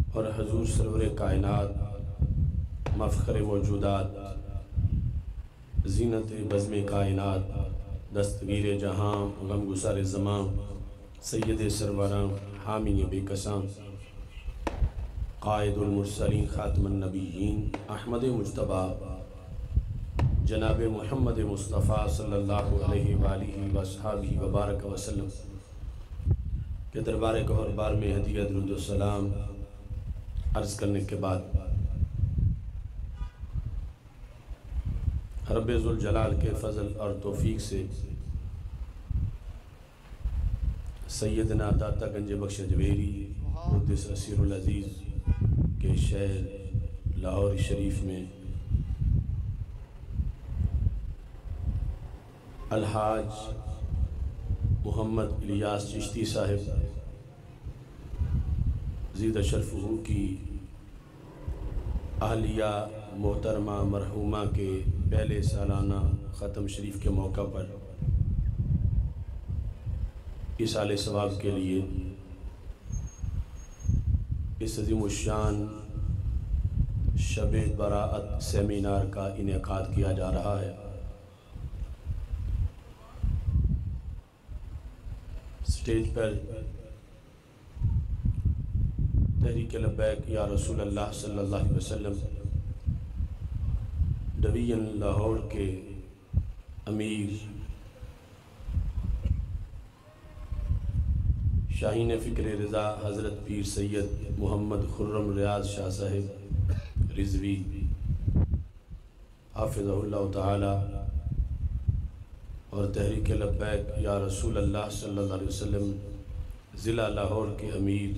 اور حضور سرور کائنات، مفخر موجودات، زینت بزم کائنات، دستگیر جہاں، غم گسار زمان، سید سروراں، حامی بے کساں، قائد المرسلین، خاتم النبیین، احمد مجتبیٰ جناب محمد مصطفیٰ صلی اللہ علیہ وآلہ وصحبہ وبارک وسلم کے دربار گہربار میں ہدیہ درود و سلام عرض کرنے کے بعد رب ذوالجلال کے فضل اور توفیق سے سیدنا داتا گنج بخش جویری قدس اسیر العزیز کے شہر لاہور شریف میں الحاج محمد الیاس چشتی صاحب زید شرفہ کی اہلیہ محترمہ مرحومہ کے پہلے سالانہ ختم شریف کے موقع پر ایصال ثواب کے لیے اس عظیم الشان شب براءت سیمینار کا انعقاد کیا جا رہا ہے۔ سٹیج پر تحریک لبیک یا رسول اللہ صلی اللہ علیہ وسلم ڈویژن لاہور کے امیر شاہین فکر رضا حضرت پیر سید محمد خرم ریاض شاہ صاحب رضوی حافظہ اللہ تعالی اور تحریک لبیک یا رسول اللہ صلی اللہ علیہ وسلم ضلع لاہور کے امیر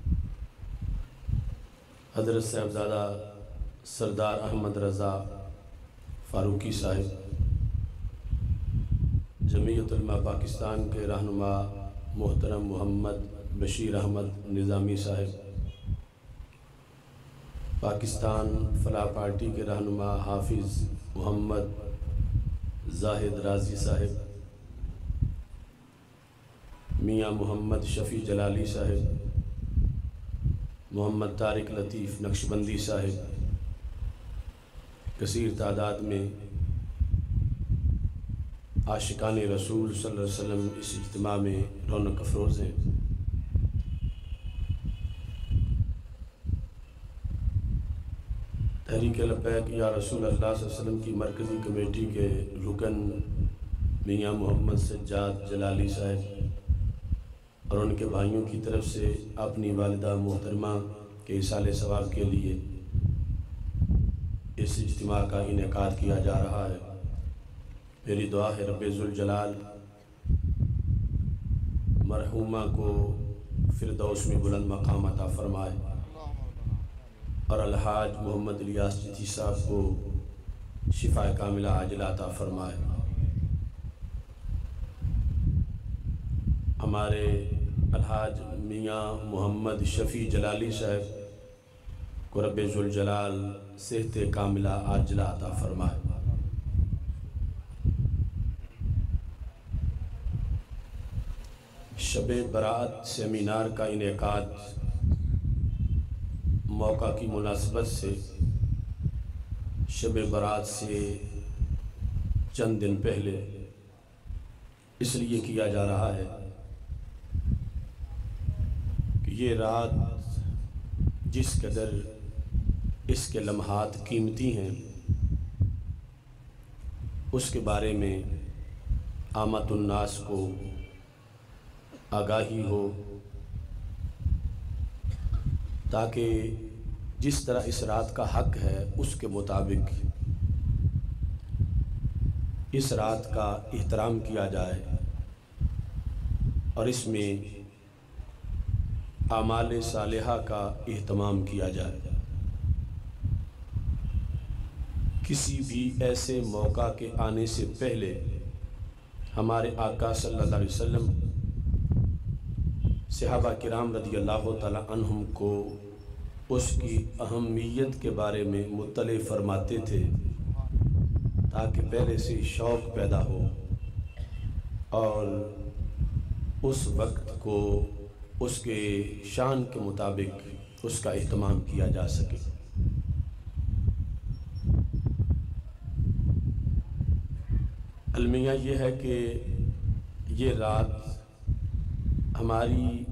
حضرت صاحبزادہ سردار احمد رضا فاروقی صاحب، جمعیت علماء پاکستان کے رہنما محترم محمد بشیر احمد نظامی صاحب، پاکستان فلاح پارٹی کے رہنما حافظ محمد زاہد رازی صاحب، میاں محمد شفیع جلالی صاحب، محمد طارق لطیف نقشبندی صاحب، کثیر تعداد میں عاشقان رسول صلی اللہ علیہ وسلم اس اجتماع میں رونق افروز ہیں۔ تحریک لبیک یا رسول اللہ صلی اللہ علیہ وسلم کی مرکزی کمیٹی کے رکن میاں محمد سجاد جلالی صاحب اور ان کے بھائیوں کی طرف سے اپنی والدہ محترمہ کے ایصال ثواب کے لیے اس اجتماع کا انعقاد کیا جا رہا ہے۔ میری دعا ہے رب ذوالجلال مرحومہ کو فردوس میں بلند مقام عطا فرمائے اور الحاج محمد الیاس چشتی صاحب کو شفا کاملہ عاجلہ عطا فرمائے۔ ہمارے الحاج میاں محمد شفیع جلالی صاحب کو رب ذوالجلال صحت کاملہ عاجلہ عطا فرمائے۔ شب براءت سیمینار کا انعقاد موقع کی مناسبت سے شب براءت سے چند دن پہلے اس لیے کیا جا رہا ہے کہ یہ رات جس قدر اس کے لمحات قیمتی ہیں اس کے بارے میں عامت الناس کو آگاہی ہو، تاکہ جس طرح اس رات کا حق ہے اس کے مطابق اس رات کا احترام کیا جائے اور اس میں اعمال صالحہ کا اہتمام کیا جائے۔ کسی بھی ایسے موقع کے آنے سے پہلے ہمارے آقا صلی اللہ علیہ وسلم صحابہ کرام رضی اللہ تعالی عنہم کو اس کی اہمیت کے بارے میں مطلع فرماتے تھے تاکہ پہلے سے شوق پیدا ہو اور اس وقت کو اس کے شان کے مطابق اس کا اہتمام کیا جا سکے۔ المیہ یہ ہے کہ یہ رات ہماری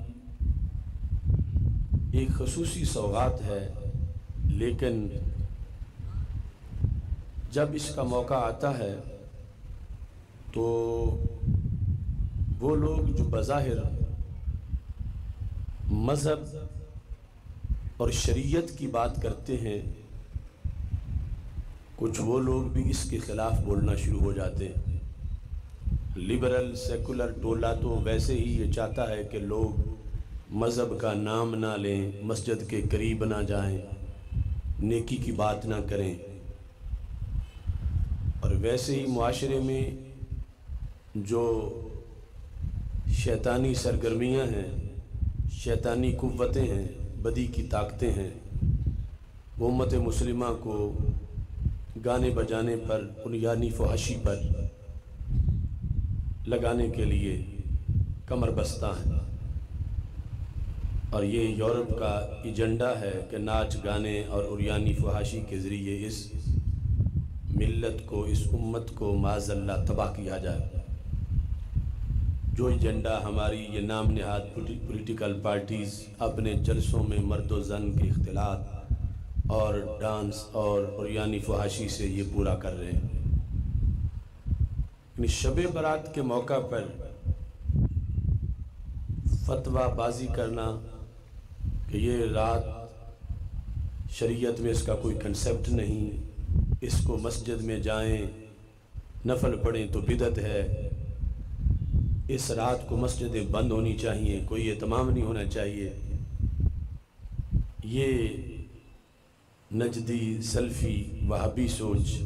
ایک خصوصی سوغات ہے، لیکن جب اس کا موقع آتا ہے تو وہ لوگ جو بظاہر مذہب اور شریعت کی بات کرتے ہیں، کچھ وہ لوگ بھی اس کے خلاف بولنا شروع ہو جاتے ہیں۔ لبرل سیکولر ٹولہ تو ویسے ہی یہ چاہتا ہے کہ لوگ مذہب کا نام نہ لیں، مسجد کے قریب نہ جائیں، نیکی کی بات نہ کریں، اور ویسے ہی معاشرے میں جو شیطانی سرگرمیاں ہیں، شیطانی قوتیں ہیں، بدی کی طاقتیں ہیں، وہ امت مسلمہ کو گانے بجانے پر، عریانی فحاشی پر لگانے کے لیے کمر بستہ ہیں۔ اور یہ یورپ کا ایجنڈا ہے کہ ناچ گانے اور عریانی فحاشی کے ذریعے اس ملت کو، اس امت کو معاذ اللہ تباہ کیا جائے۔ جو ایجنڈا ہماری یہ نام نہاد پولیٹیکل پارٹیز اپنے جلسوں میں مرد و زن کے اختلاط اور ڈانس اور عریانی فحاشی سے یہ پورا کر رہے ہیں۔ یعنی شب برات کے موقع پر فتویٰ بازی کرنا کہ یہ رات شریعت میں اس کا کوئی کنسیپٹ نہیں، اس کو مسجد میں جائیں نفل پڑھیں تو بدعت ہے، اس رات کو مسجدیں بند ہونی چاہیے، کوئی اہتمام نہیں ہونا چاہیے، یہ نجدی سلفی وہابی سوچ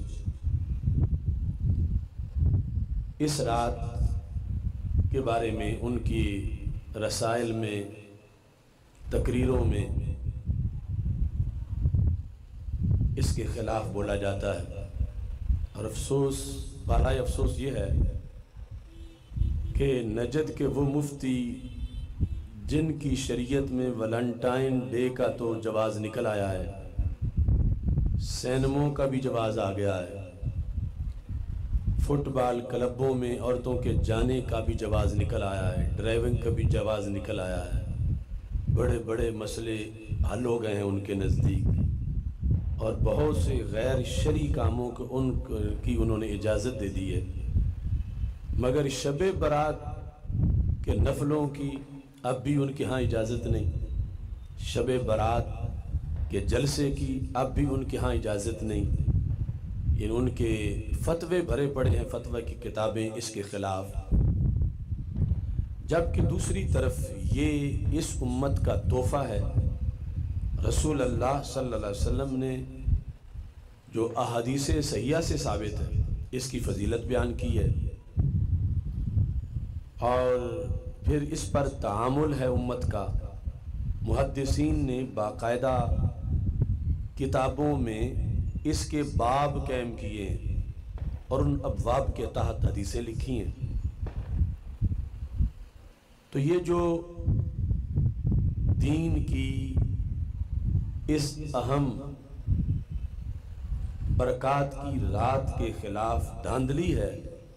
اس رات کے بارے میں ان کی رسائل میں، تقریروں میں اس کے خلاف بولا جاتا ہے۔ اور افسوس، بالائے افسوس یہ ہے کہ نجد کے وہ مفتی جن کی شریعت میں ویلنٹائن ڈے کا تو جواز نکل آیا ہے، سینموں کا بھی جواز آ گیا ہے، فٹ بال کلبوں میں عورتوں کے جانے کا بھی جواز نکل آیا ہے، ڈرائیونگ کا بھی جواز نکل آیا ہے، بڑے بڑے مسئلے حل ہو گئے ہیں ان کے نزدیک، اور بہت سے غیر شرعی کاموں کو انہوں نے اجازت دے دی ہے، مگر شب برات کے نفلوں کی اب بھی ان کے ہاں اجازت نہیں، شب برات کے جلسے کی اب بھی ان کے ہاں اجازت نہیں، یعنی ان کے فتوے بھرے پڑے ہیں، فتوی کی کتابیں اس کے خلاف، جبکہ دوسری طرف یہ اس امت کا تحفہ ہے۔ رسول اللہ صلی اللہ علیہ وسلم نے جو احادیث صحیحہ سے ثابت ہے اس کی فضیلت بیان کی ہے، اور پھر اس پر تعامل ہے امت کا۔ محدثین نے باقاعدہ کتابوں میں اس کے باب قائم کیے ہیں اور ان ابواب کے تحت حدیثیں لکھی ہیں۔ تو یہ جو دین کی اس اہم برکات کی رات کے خلاف دھاندلی ہے،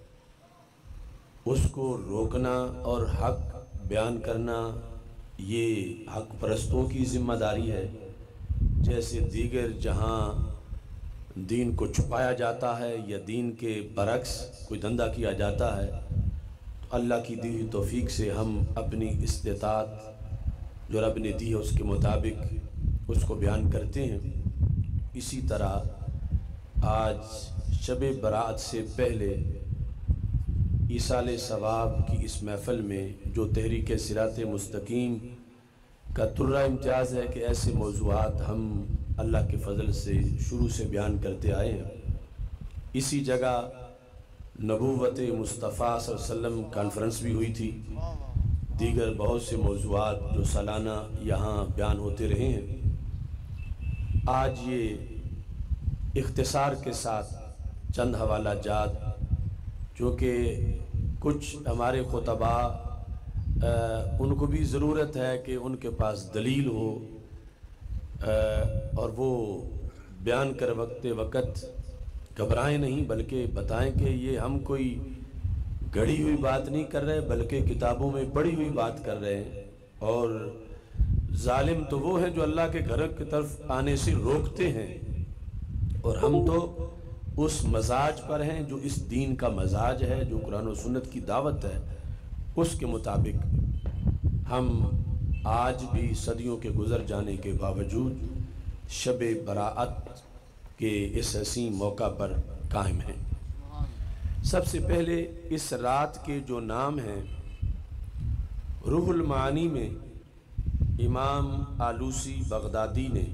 اس کو روکنا اور حق بیان کرنا یہ حق پرستوں کی ذمہ داری ہے۔ جیسے دیگر جہاں دین کو چھپایا جاتا ہے یا دین کے برعکس کوئی دھندا کیا جاتا ہے، تو اللہ کی دی ہوئی توفیق سے ہم اپنی استطاعت جو رب نے دی ہے اس کے مطابق اس کو بیان کرتے ہیں۔ اسی طرح آج شب برات سے پہلے ایصال ثواب کی اس محفل میں جو تحریک صراط مستقیم کا ترہ امتیاز ہے کہ ایسے موضوعات ہم اللہ کے فضل سے شروع سے بیان کرتے آئے ہیں۔ اسی جگہ نبوت مصطفیٰ صلی اللہ علیہ وسلم کانفرنس بھی ہوئی تھی، دیگر بہت سے موضوعات جو سالانہ یہاں بیان ہوتے رہے ہیں۔ آج یہ اختصار کے ساتھ چند حوالہ جات جو کہ کچھ ہمارے خطباء ان کو بھی ضرورت ہے کہ ان کے پاس دلیل ہو اور وہ بیان کر وقت گھبرائیں نہیں، بلکہ بتائیں کہ یہ ہم کوئی گڑھی ہوئی بات نہیں کر رہے بلکہ کتابوں میں پڑھی ہوئی بات کر رہے ہیں۔ اور ظالم تو وہ ہیں جو اللہ کے گھر کی طرف آنے سے روکتے ہیں، اور ہم تو اس مزاج پر ہیں جو اس دین کا مزاج ہے، جو قرآن و سنت کی دعوت ہے، اس کے مطابق ہم آج بھی صدیوں کے گزر جانے کے باوجود شب براءت کے اس حسین موقع پر قائم ہیں۔ سب سے پہلے اس رات کے جو نام ہیں، روح المعانی میں امام آلوسی بغدادی نے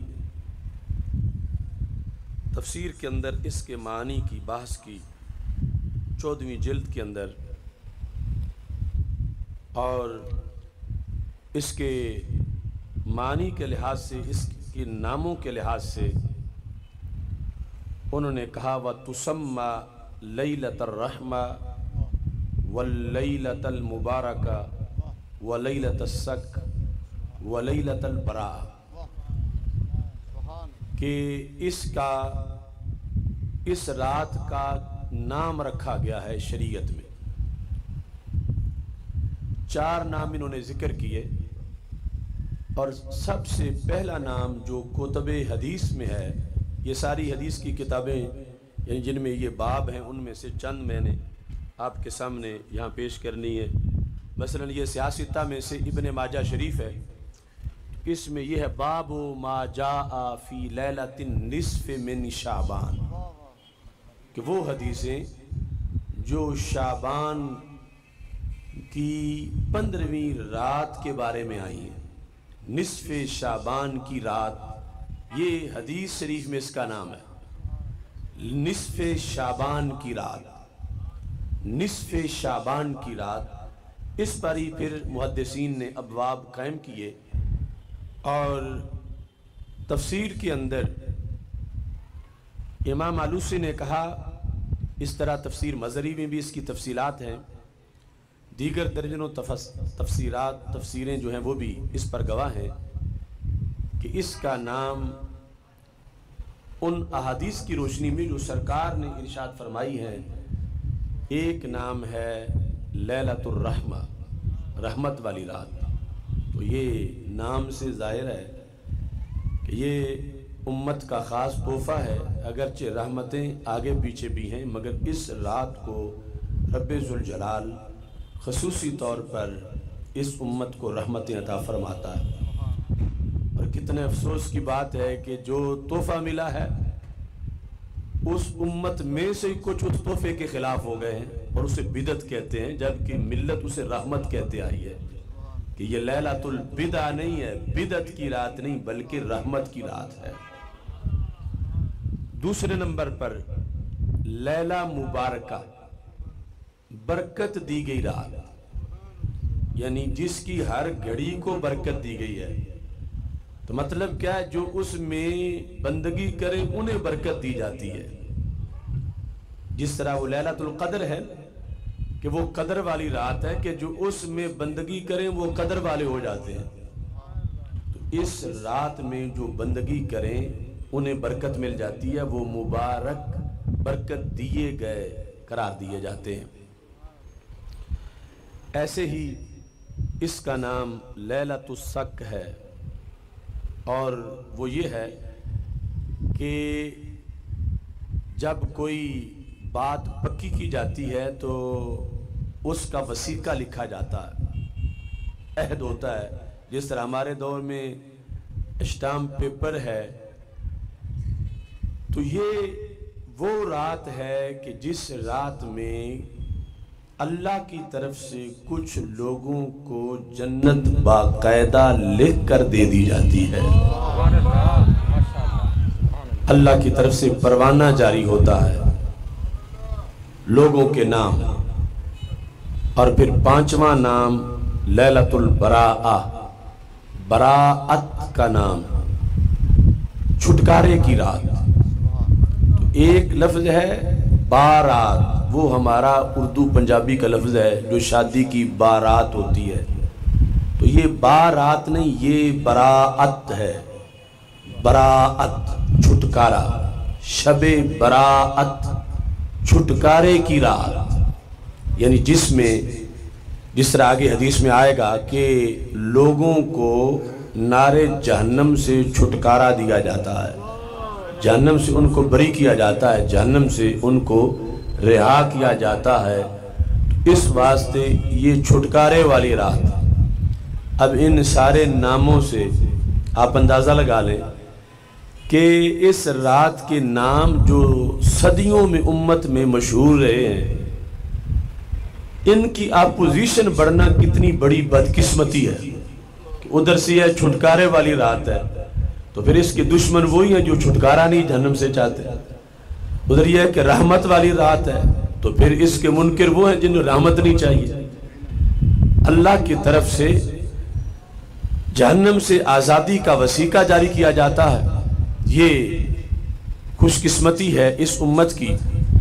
تفسیر کے اندر اس کے معنی کی بحث کی 14ویں جلد کے اندر، اور اس کے معنی کے لحاظ سے، اس کے ناموں کے لحاظ سے انہوں نے کہا وَتُسَمَّى لَيْلَةَ الرَّحْمَةِ وَاللَّيْلَةَ الْمُبَارَكَةِ وَلَيْلَةَ السَّكْ وَلَيْلَةَ الْبَرَاءَ، کہ اس رات کا نام رکھا گیا ہے شریعت میں۔ 4 نام انہوں نے ذکر کیے، اور سب سے پہلا نام جو کتب حدیث میں ہے، یہ ساری حدیث کی کتابیں یعنی جن میں یہ باب ہیں، ان میں سے چند میں نے آپ کے سامنے یہاں پیش کرنی ہے۔ مثلا یہ سیاستہ میں سے ابن ماجہ شریف ہے، اس میں یہ ہے باب ما جاء فی لیلۃ النصف من شعبان، کہ وہ حدیثیں جو شعبان کی 15ویں رات کے بارے میں آئی ہیں۔ نصف شعبان کی رات، یہ حدیث شریف میں اس کا نام ہے، نصف شعبان کی رات، نصف شعبان کی رات۔ اس پر ہی پھر محدثین نے ابواب قائم کیے، اور تفسیر کے اندر امام آلوسی نے کہا، اس طرح تفسیر مظہری میں بھی اس کی تفصیلات ہیں، دیگر درجنوں تفسیریں جو ہیں وہ بھی اس پر گواہ ہیں کہ اس کا نام ان احادیث کی روشنی میں جو سرکار نے ارشاد فرمائی ہے، ایک نام ہے لیلۃ الرحمہ، رحمت والی رات۔ تو یہ نام سے ظاہر ہے کہ یہ امت کا خاص تحفہ ہے، اگرچہ رحمتیں آگے پیچھے بھی ہیں، مگر اس رات کو رب ذوالجلال خصوصی طور پر اس امت کو رحمتیں عطا فرماتا ہے۔ اور کتنے افسوس کی بات ہے کہ جو تحفہ ملا ہے، اس امت میں سے کچھ اس تحفے کے خلاف ہو گئے ہیں اور اسے بدعت کہتے ہیں، جبکہ ملت اسے رحمت کہتے آئی ہے، کہ یہ لیلۃ البدع نہیں ہے، بدعت کی رات نہیں بلکہ رحمت کی رات ہے۔ دوسرے نمبر پر لیلہ مبارکہ، برکت دی گئی رات، یعنی جس کی ہر گھڑی کو برکت دی گئی ہے۔ تو مطلب کیا ہے؟ جو اس میں بندگی کریں انہیں برکت دی جاتی ہے۔ جس طرح وہ لیلۃ القدر ہے کہ وہ قدر والی رات ہے، کہ جو اس میں بندگی کریں وہ قدر والے ہو جاتے ہیں۔ تو اس رات میں جو بندگی کریں انہیں برکت مل جاتی ہے، وہ مبارک برکت دیے گئے قرار دیے جاتے ہیں۔ ایسے ہی اس کا نام لیلۃ السک ہے، اور وہ یہ ہے کہ جب کوئی بات پکی کی جاتی ہے تو اس کا وثیقہ لکھا جاتا ہے، عہد ہوتا ہے۔ جس طرح ہمارے دور میں اسٹامپ پیپر ہے، تو یہ وہ رات ہے کہ جس رات میں اللہ کی طرف سے کچھ لوگوں کو جنت باقاعدہ لکھ کر دے دی جاتی ہے۔ اللہ کی طرف سے پروانہ جاری ہوتا ہے لوگوں کے نام، اور پھر 5واں نام لیلۃ البراءہ، براءت کا نام، چھٹکارے کی رات۔ تو ایک لفظ ہے بارات، وہ ہمارا اردو پنجابی کا لفظ ہے جو شادی کی بارات ہوتی ہے، تو یہ بارات نہیں، یہ براءت ہے، براعت چھٹکارا، شب براعت چھٹکارے کی رات، یعنی جس میں جس طرح آگے حدیث میں آئے گا کہ لوگوں کو نار جہنم سے چھٹکارا دیا جاتا ہے، جہنم سے ان کو بری کیا جاتا ہے، جہنم سے ان کو رہا کیا جاتا ہے، اس واسطے یہ چھٹکارے والی رات۔ اب ان سارے ناموں سے آپ اندازہ لگا لیں کہ اس رات کے نام جو صدیوں میں امت میں مشہور رہے ہیں، ان کی اپوزیشن بڑھنا کتنی بڑی بدقسمتی ہے کہ ادھر سے یہ چھٹکارے والی رات ہے تو پھر اس کے دشمن وہی ہیں جو چھٹکارا نہیں جہنم سے چاہتے، ادھر یہ ہے کہ رحمت والی رات ہے تو پھر اس کے منکر وہ ہیں جنہیں رحمت نہیں چاہیے۔ اللہ کی طرف سے جہنم سے آزادی کا وثیقہ جاری کیا جاتا ہے۔ یہ خوش قسمتی ہے اس امت کی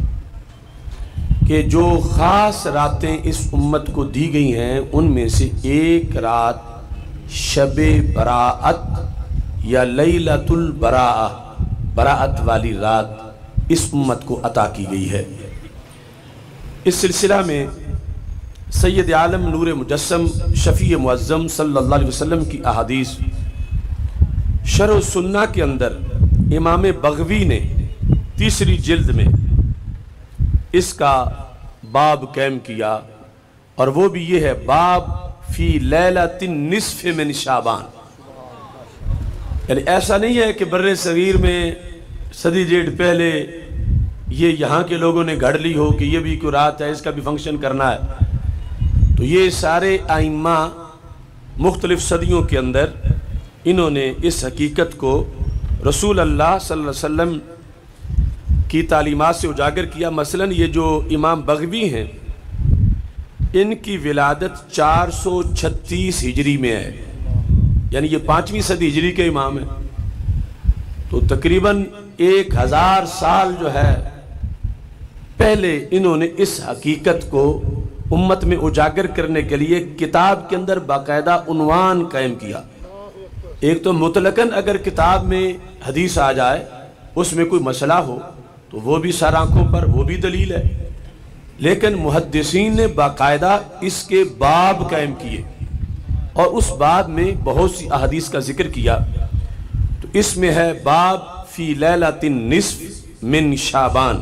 کہ جو خاص راتیں اس امت کو دی گئی ہیں ان میں سے ایک رات شب براعت یا لیلۃ البراءہ، براعت والی رات اس امت کو عطا کی گئی ہے۔ اس سلسلہ میں سید عالم نور مجسم شفیع معظم صلی اللہ علیہ وسلم کی احادیث شرح السنہ کے اندر امام بغوی نے تیسری جلد میں اس کا باب قائم کیا، اور وہ بھی یہ ہے باب فی لیلۃ النصف من شعبان۔ یعنی ایسا نہیں ہے کہ بر صغیر میں صدی ڈیڑھ پہلے یہ یہاں کے لوگوں نے گھڑ لی ہو کہ یہ بھی کوئی رات ہے اس کا بھی فنکشن کرنا ہے، تو یہ سارے ائمہ مختلف صدیوں کے اندر انہوں نے اس حقیقت کو رسول اللہ صلی اللہ علیہ وسلم کی تعلیمات سے اجاگر کیا۔ مثلا یہ جو امام بغوی ہیں ان کی ولادت 436 ہجری میں ہے، یعنی یہ 5ویں صدی ہجری کے امام ہیں، تو تقریباً 1000 سال جو ہے پہلے انہوں نے اس حقیقت کو امت میں اجاگر کرنے کے لیے کتاب کے اندر باقاعدہ عنوان قائم کیا۔ ایک تو مطلقاً اگر کتاب میں حدیث آ جائے اس میں کوئی مسئلہ ہو تو وہ بھی سر آنکھوں پر، وہ بھی دلیل ہے، لیکن محدثین نے باقاعدہ اس کے باب قائم کیے اور اس باب میں بہت سی احادیث کا ذکر کیا۔ تو اس میں ہے باب فی لیلۃ النصف من شعبان۔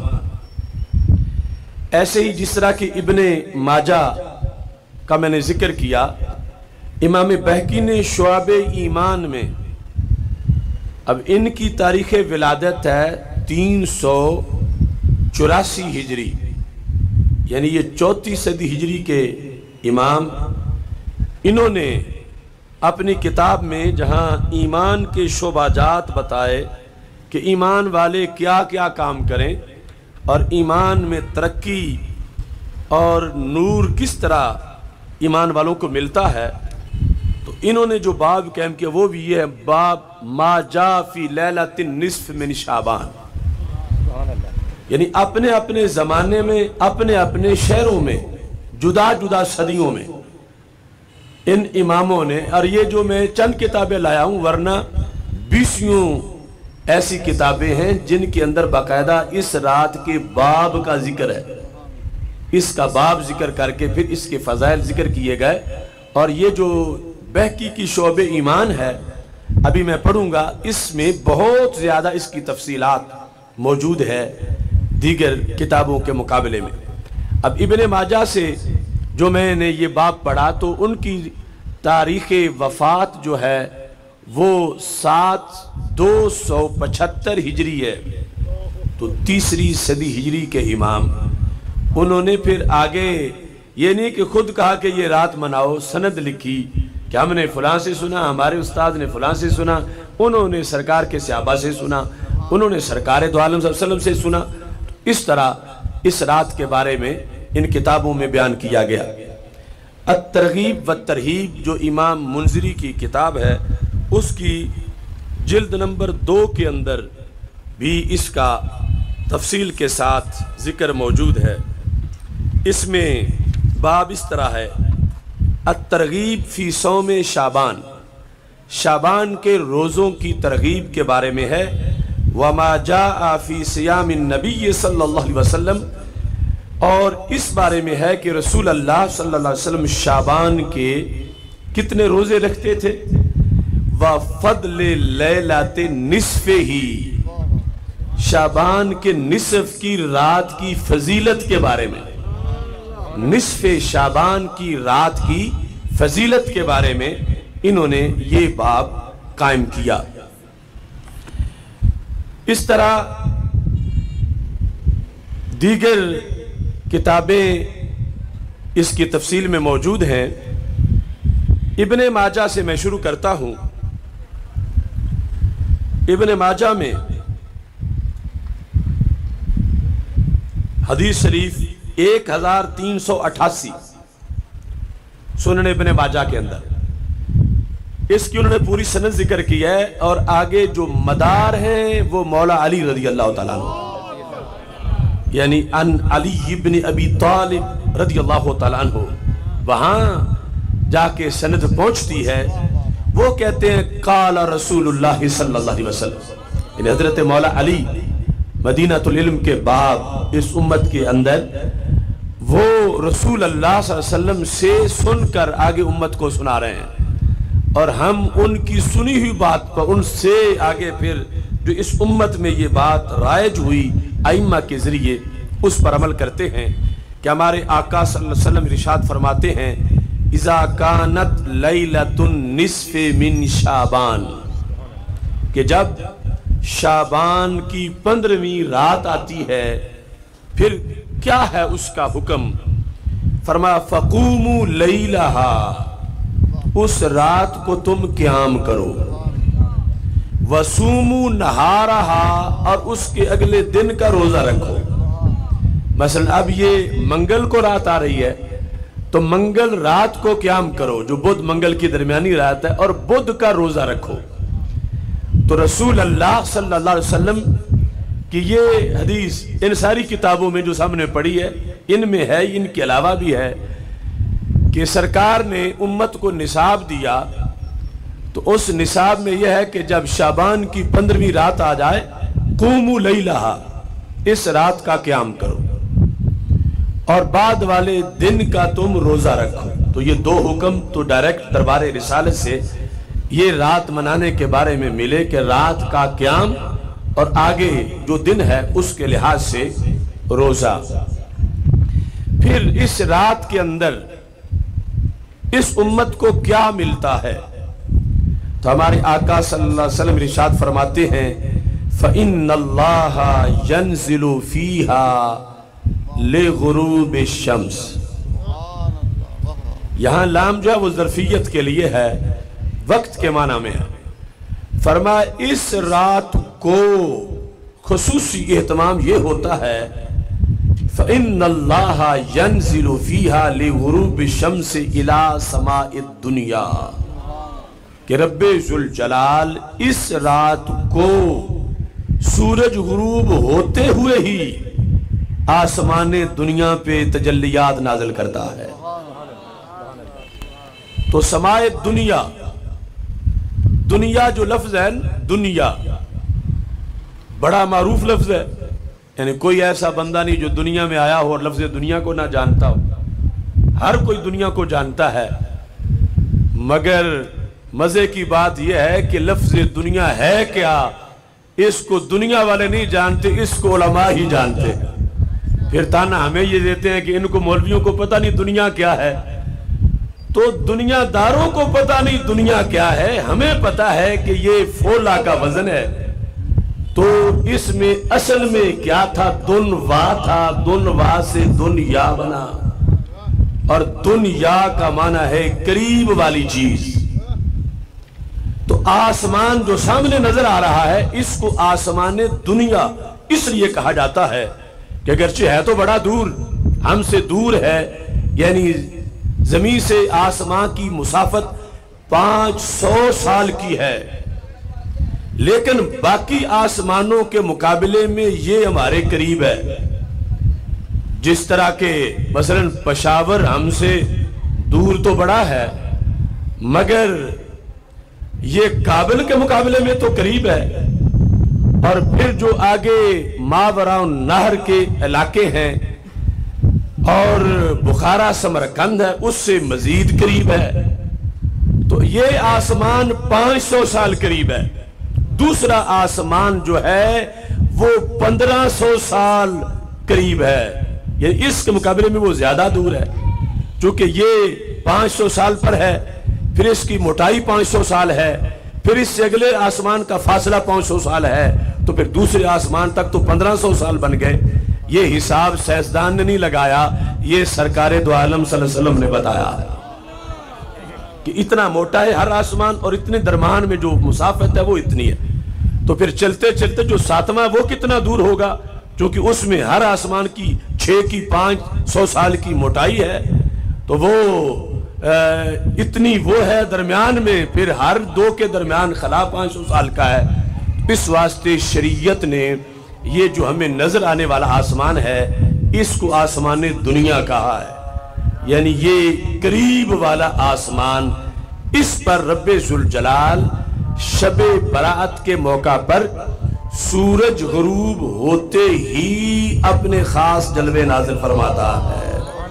ایسے ہی جس طرح کہ ابن ماجہ کا میں نے ذکر کیا، امام بہقی نے شعب ایمان میں، اب ان کی تاریخ ولادت ہے 384 ہجری، یعنی یہ 34 صدی ہجری کے امام، انہوں نے اپنی کتاب میں جہاں ایمان کے شعبات بتائے کہ ایمان والے کیا کیا کام کریں اور ایمان میں ترقی اور نور کس طرح ایمان والوں کو ملتا ہے، تو انہوں نے جو باب قائم کیا وہ بھی یہ ہے باب ما جا فی لیلۃ النصف من شعبان۔ یعنی اپنے اپنے زمانے میں اپنے اپنے شہروں میں جدا جدا صدیوں میں ان اماموں نے، اور یہ جو میں چند کتابیں لایا ہوں ورنہ 20 ایسی کتابیں ہیں جن کے اندر باقاعدہ اس رات کے باب کا ذکر ہے، اس کا باب ذکر کر کے پھر اس کے فضائل ذکر کیے گئے۔ اور یہ جو بہقی کی شعب ایمان ہے ابھی میں پڑھوں گا، اس میں بہت زیادہ اس کی تفصیلات موجود ہے دیگر کتابوں کے مقابلے میں۔ اب ابن ماجہ سے جو میں نے یہ باب پڑھا تو ان کی تاریخ وفات جو ہے وہ 275 ہجری ہے، تو تیسری صدی ہجری کے امام انہوں نے پھر آگے یہ نہیں کہ خود کہا کہ یہ رات مناؤ، سند لکھی کہ ہم نے فلاں سے سنا، ہمارے استاد نے فلاں سے سنا، انہوں نے سرکار کے صحابہ سے سنا، انہوں نے سرکار دو عالم صلی اللہ علیہ وسلم سے سنا۔ اس طرح اس رات کے بارے میں ان کتابوں میں بیان کیا گیا۔ الترغیب والترہیب جو امام منذری کی کتاب ہے اس کی جلد نمبر 2 کے اندر بھی اس کا تفصیل کے ساتھ ذکر موجود ہے۔ اس میں باب اس طرح ہے الترغیب فی صوم شعبان، شعبان کے روزوں کی ترغیب کے بارے میں ہے۔ وَمَا جَاءَ فِي صِيَامِ النَّبِيِّ صلی اللہ علیہ وسلم، اور اس بارے میں ہے کہ رسول اللہ صلی اللہ علیہ وسلم شعبان کے کتنے روزے رکھتے تھے؟ وَفَضْلِ لَيْلَةِ نِصْفِهِ، شعبان کے نصف کی رات کی فضیلت کے بارے میں، نصف شعبان کی رات کی فضیلت کے بارے میں انہوں نے یہ باب قائم کیا۔ اس طرح دیگر کتابیں اس کی تفصیل میں موجود ہیں۔ ابن ماجہ سے میں شروع کرتا ہوں۔ ابن ماجہ میں حدیث شریف 1388 سنن ابن ماجہ کے اندر، اس کی انہوں نے پوری سند ذکر کی ہے، اور آگے جو مدار ہیں وہ مولا علی رضی اللہ تعالیٰ عنہ، یعنی ان علی ابن ابی طالب رضی اللہ تعالیٰ عنہ، وہاں جا کے سند پہنچتی ہے۔ وہ کہتے ہیں قال رسول اللہ صلی اللہ علیہ وسلم، یعنی حضرت مولا علی مدینہ العلم کے بعد اس امت کے اندر وہ رسول اللہ صلی اللہ علیہ وسلم سے سن کر آگے امت کو سنا رہے ہیں، اور ہم ان کی سنی ہوئی بات پر ان سے آگے پھر جو اس امت میں یہ بات رائج ہوئی ائمہ کے ذریعے اس پر عمل کرتے ہیں کہ ہمارے آقا صلی اللہ علیہ وسلم ارشاد فرماتے ہیں اذا کانت لیلۃ النصف من شعبان، کہ جب شعبان کی 15ویں رات آتی ہے پھر کیا ہے اس کا حکم؟ فرمایا فقوموا لیلہا، اس رات کو تم قیام کرو، وصوموا نہارہا، اور اس کے اگلے دن کا روزہ رکھو۔ مثلا اب یہ منگل کو رات آ رہی ہے تو منگل رات کو قیام کرو جو بدھ منگل کی درمیانی رات ہے، اور بدھ کا روزہ رکھو۔ تو رسول اللہ صلی اللہ علیہ وسلم کی یہ حدیث ان ساری کتابوں میں جو سامنے پڑھی ہے ان میں ہے، ان کے علاوہ بھی ہے کہ سرکار نے امت کو نصاب دیا، تو اس نصاب میں یہ ہے کہ جب شعبان کی 15ویں رات آ جائے قوموا لیلہا، اس رات کا قیام کرو، اور بعد والے دن کا تم روزہ رکھو۔ تو یہ دو حکم تو ڈائریکٹ دربار رسالت سے یہ رات منانے کے بارے میں ملے کہ رات کا قیام اور آگے جو دن ہے اس کے لحاظ سے روزہ۔ پھر اس رات کے اندر اس امت کو کیا ملتا ہے؟ تو ہمارے آقا صلی اللہ علیہ وسلم ارشاد فرماتے ہیں فَإِنَّ اللَّهَ يَنزِلُ فِيهَا لِغُرُوبِ الشَّمْسِ، یہاں لام جو ہے وہ ظرفیت کے لیے ہے، وقت کے معنی میں ہے۔ فرمایا اس رات کو خصوصی اہتمام یہ ہوتا ہے فَإِنَّ اللَّهَ يَنزِلُ فِيهَا لِغُرُوبِ الشَّمْسِ إِلَى سَمَاءِ الدُّنْيَا، کہ رب ذوالجلال اس رات کو سورج غروب ہوتے ہوئے ہی آسمان دنیا پہ تجلیات نازل کرتا ہے۔ تو سماء دنیا، دنیا جو لفظ ہے دنیا بڑا معروف لفظ ہے، یعنی کوئی ایسا بندہ نہیں جو دنیا میں آیا ہو اور لفظ دنیا کو نہ جانتا ہو، ہر کوئی دنیا کو جانتا ہے، مگر مزے کی بات یہ ہے کہ لفظ دنیا ہے کیا اس کو دنیا والے نہیں جانتے، اس کو علماء ہی جانتے ہیں۔ پھر تانا ہمیں یہ دیتے ہیں کہ ان کو مولویوں کو پتہ نہیں دنیا کیا ہے، تو دنیا داروں کو پتہ نہیں دنیا کیا ہے، ہمیں پتہ ہے کہ یہ فولا کا وزن ہے۔ تو اس میں اصل میں کیا تھا؟ دن وا تھا، دن وا سے دنیا بنا، اور دنیا کا معنی ہے قریب والی چیز۔ تو آسمان جو سامنے نظر آ رہا ہے اس کو آسمان دنیا اس لیے کہا جاتا ہے کہ اگرچہ ہے تو بڑا دور، ہم سے دور ہے، یعنی زمین سے آسمان کی مسافت 500 سال کی ہے، لیکن باقی آسمانوں کے مقابلے میں یہ ہمارے قریب ہے۔ جس طرح کہ مثلا پشاور ہم سے دور تو بڑا ہے، مگر یہ کابل کے مقابلے میں تو قریب ہے، اور پھر جو آگے ماوراء النہر کے علاقے ہیں اور بخارا سمرقند ہے اس سے مزید قریب ہے، تو یہ آسمان 500 سال قریب ہے. دوسرا آسمان جو ہے وہ 1500 سال قریب ہے، یعنی اس کے مقابلے میں وہ زیادہ دور ہے. چونکہ یہ 500 سال پر ہے، پھر اس کی موٹائی 500 سال ہے، پھر اس سے اگلے آسمان کا فاصلہ 500 سال ہے، تو پھر دوسرے آسمان تک تو 1500 سال بن گئے. یہ حساب سائنسدان نے نہیں لگایا، یہ سرکار دو عالم صلی اللہ علیہ وسلم نے بتایا ہے کہ اتنا موٹا ہے ہر آسمان، اور اتنے درمیان میں جو مسافت ہے وہ اتنی ہے. تو پھر چلتے چلتے جو 7واں وہ کتنا دور ہوگا، چونکہ اس میں ہر آسمان کی 6 کی 500 سال کی موٹائی ہے، تو وہ اتنی وہ ہے درمیان میں، پھر ہر دو کے درمیان خلا 500 سال کا ہے. اس واسطے شریعت نے یہ جو ہمیں نظر آنے والا آسمان ہے اس کو آسمان دنیا کہا ہے، یعنی یہ قریب والا آسمان. اس پر رب ذوالجلال شب برات کے موقع پر سورج غروب ہوتے ہی اپنے خاص جلوے نازل فرماتا ہے.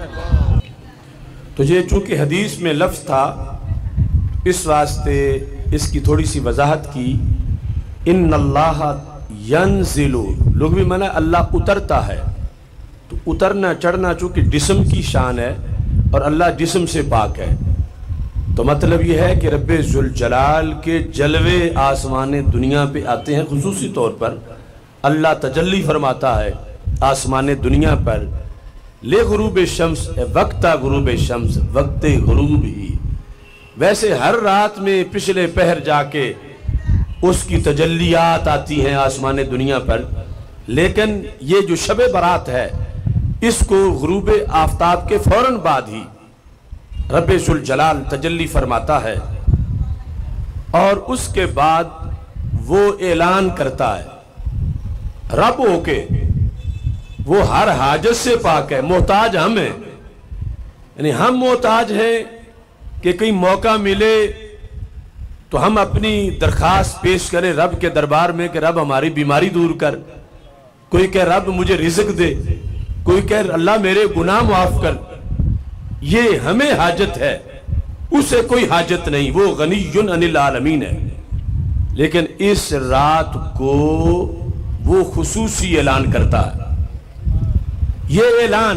تو یہ چونکہ حدیث میں لفظ تھا اس واسطے اس کی تھوڑی سی وضاحت کی. ان اللہ ینزل، لوگ بھی مانا اللہ اترتا ہے، تو اترنا چڑھنا چونکہ جسم کی شان ہے اور اللہ جسم سے پاک ہے، تو مطلب یہ ہے کہ رب ذوالجلال کے جلوے آسمان دنیا پہ آتے ہیں. خصوصی طور پر اللہ تجلی فرماتا ہے آسمان دنیا پر لے غروب شمس، وقت غروب شمس، وقت غروب ہی. ویسے ہر رات میں پچھلے پہر جا کے اس کی تجلیات آتی ہیں آسمان دنیا پر، لیکن یہ جو شب برات ہے اس کو غروب آفتاب کے فوراً بعد ہی رب ذوالجلال تجلی فرماتا ہے، اور اس کے بعد وہ اعلان کرتا ہے رب ہو کے وہ ہر حاجت سے پاک ہے. محتاج ہم ہیں، یعنی ہم محتاج ہیں کہ کہیں موقع ملے تو ہم اپنی درخواست پیش کریں رب کے دربار میں کہ رب ہماری بیماری دور کر. کوئی کہے رب مجھے رزق دے، کوئی کہے اللہ میرے گناہ معاف کر. یہ ہمیں حاجت ہے، اسے کوئی حاجت نہیں، وہ غنی عن العالمین ہے. لیکن اس رات کو وہ خصوصی اعلان کرتا ہے. یہ اعلان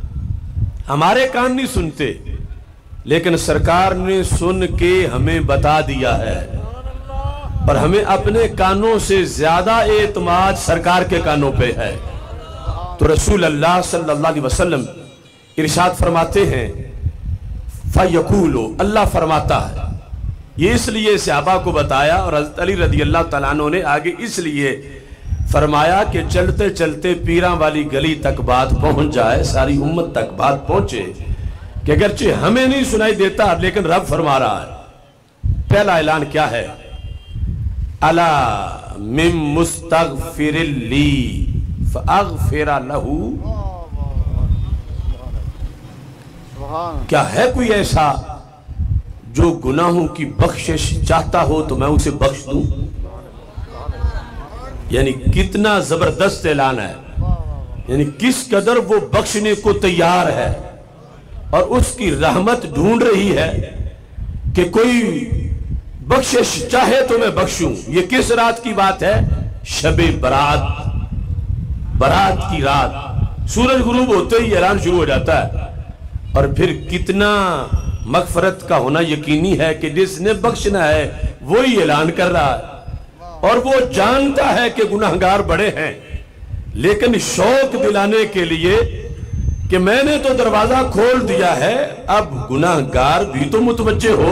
ہمارے کان نہیں سنتے، لیکن سرکار نے سن کے ہمیں بتا دیا ہے، اور ہمیں اپنے کانوں سے زیادہ اعتماد سرکار کے کانوں پہ ہے. تو رسول اللہ صلی اللہ علیہ وسلم ارشاد فرماتے ہیں فَيَقُولُ، اللہ فرماتا ہے. یہ اس لیے صحابہ کو بتایا، اور حضرت علی رضی اللہ تعالیٰ عنہ نے آگے اس لیے فرمایا کہ چلتے چلتے پیراں والی گلی تک بات پہنچ جائے، ساری امت تک بات پہنچے، کہ اگرچہ ہمیں نہیں سنائی دیتا لیکن رب فرما رہا ہے. پہلا اعلان کیا ہے؟ الا من مستغفر لی فاغفر لہ. کیا ہے کوئی ایسا جو گناہوں کی بخشش چاہتا ہو تو میں اسے بخش دوں؟ یعنی کتنا زبردست اعلان ہے، یعنی کس قدر وہ بخشنے کو تیار ہے اور اس کی رحمت ڈھونڈ رہی ہے کہ کوئی بخشش چاہے تو میں بخشوں. یہ کس رات کی بات ہے؟ شب برات، برات کی رات. سورج غروب ہوتے ہی اعلان شروع ہو جاتا ہے. اور پھر کتنا مغفرت کا ہونا یقینی ہے کہ جس نے بخشنا ہے وہی اعلان کر رہا ہے، اور وہ جانتا ہے کہ گناہگار بڑے ہیں، لیکن شوق دلانے کے لیے کہ میں نے تو دروازہ کھول دیا ہے، اب گناہگار بھی تو متوجہ ہو.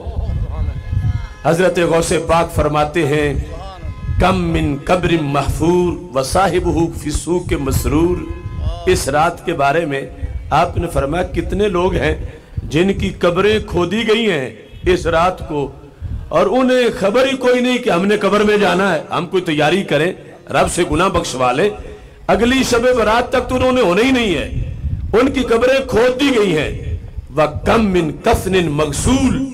حضرت غوث پاک فرماتے ہیں کم من قبر محفور وصاحبہ فی السوق مسرور. اس رات کے بارے میں آپ نے فرمایا کتنے لوگ ہیں جن کی قبریں کھودی گئی ہیں اس رات کو، اور انہیں خبر ہی کوئی نہیں کہ ہم نے قبر میں جانا ہے. ہم کوئی تیاری کریں رب سے گناہ بخشوا لیں، اگلی شب برات تک تو انہوں نے ہونا ہی نہیں ہے، ان کی قبریں کھود دی گئی ہیں. وَكَمْ مِنْ كَفْنٍ مَغْسُولٍ.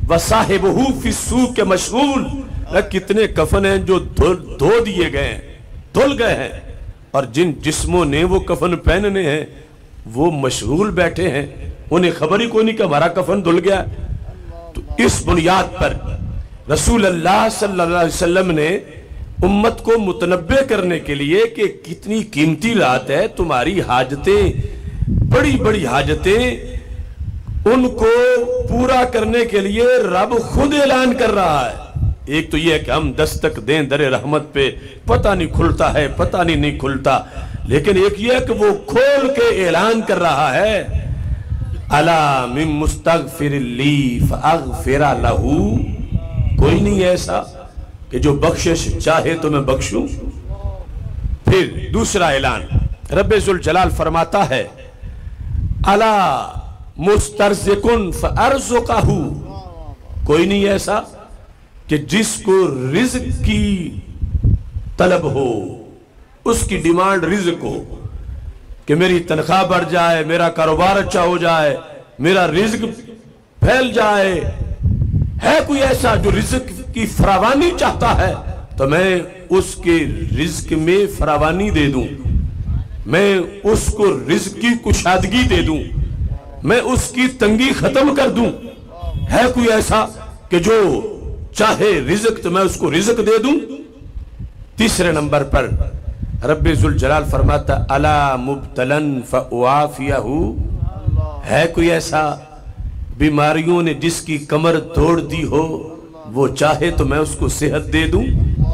وصاحبہ فی السوق مشغول، کتنے کفن ہیں جو دھو دیے گئے ہیں، دھل گئے ہیں، اور جن جسموں نے وہ کفن پہننے ہیں وہ مشغول بیٹھے ہیں، انہیں خبر ہی کوئی نہیں کہ ہمارا کفن دھل گیا۔ تو اس بنیاد پر رسول اللہ صلی اللہ علیہ وسلم نے امت کو متنبہ کرنے کے لیے کہ کتنی قیمتی رات ہے، تمہاری حاجتیں، بڑی بڑی حاجتیں، ان کو پورا کرنے کے لیے رب خود اعلان کر رہا ہے۔ ایک تو یہ ہے کہ ہم دستک دیں در رحمت پہ، پتہ نہیں کھلتا ہے، پتہ نہیں کھلتا، لیکن ایک یہ ہے کہ وہ کھول کے اعلان کر رہا ہے، الا من مستغفر لی فاغفر لہ، کوئی نہیں ایسا کہ جو بخشش چاہے تو میں بخشوں۔ پھر دوسرا اعلان رب ذوالجلال فرماتا ہے، الا مسترزق فارزقہ، کوئی نہیں ایسا کہ جس کو رزق کی طلب ہو، اس کی ڈیمانڈ رزق ہو، کہ میری تنخواہ بڑھ جائے، میرا کاروبار اچھا ہو جائے، میرا رزق پھیل جائے۔ ہے کوئی ایسا جو رزق کی فراوانی چاہتا ہے تو میں اس کے رزق میں فراوانی دے دوں، میں اس کو رزق کی کشادگی دے دوں، میں اس کی تنگی ختم کر دوں۔ ہے کوئی ایسا کہ جو چاہے رزق تو میں اس کو رزق دے دوں۔ تیسرے نمبر پر رب ذوالجلال فرماتا الا مبتلن فاعافیہ، ہے کوئی ایسا بیماریوں نے جس کی کمر توڑ دی ہو، وہ چاہے تو میں اس کو صحت دے دوں۔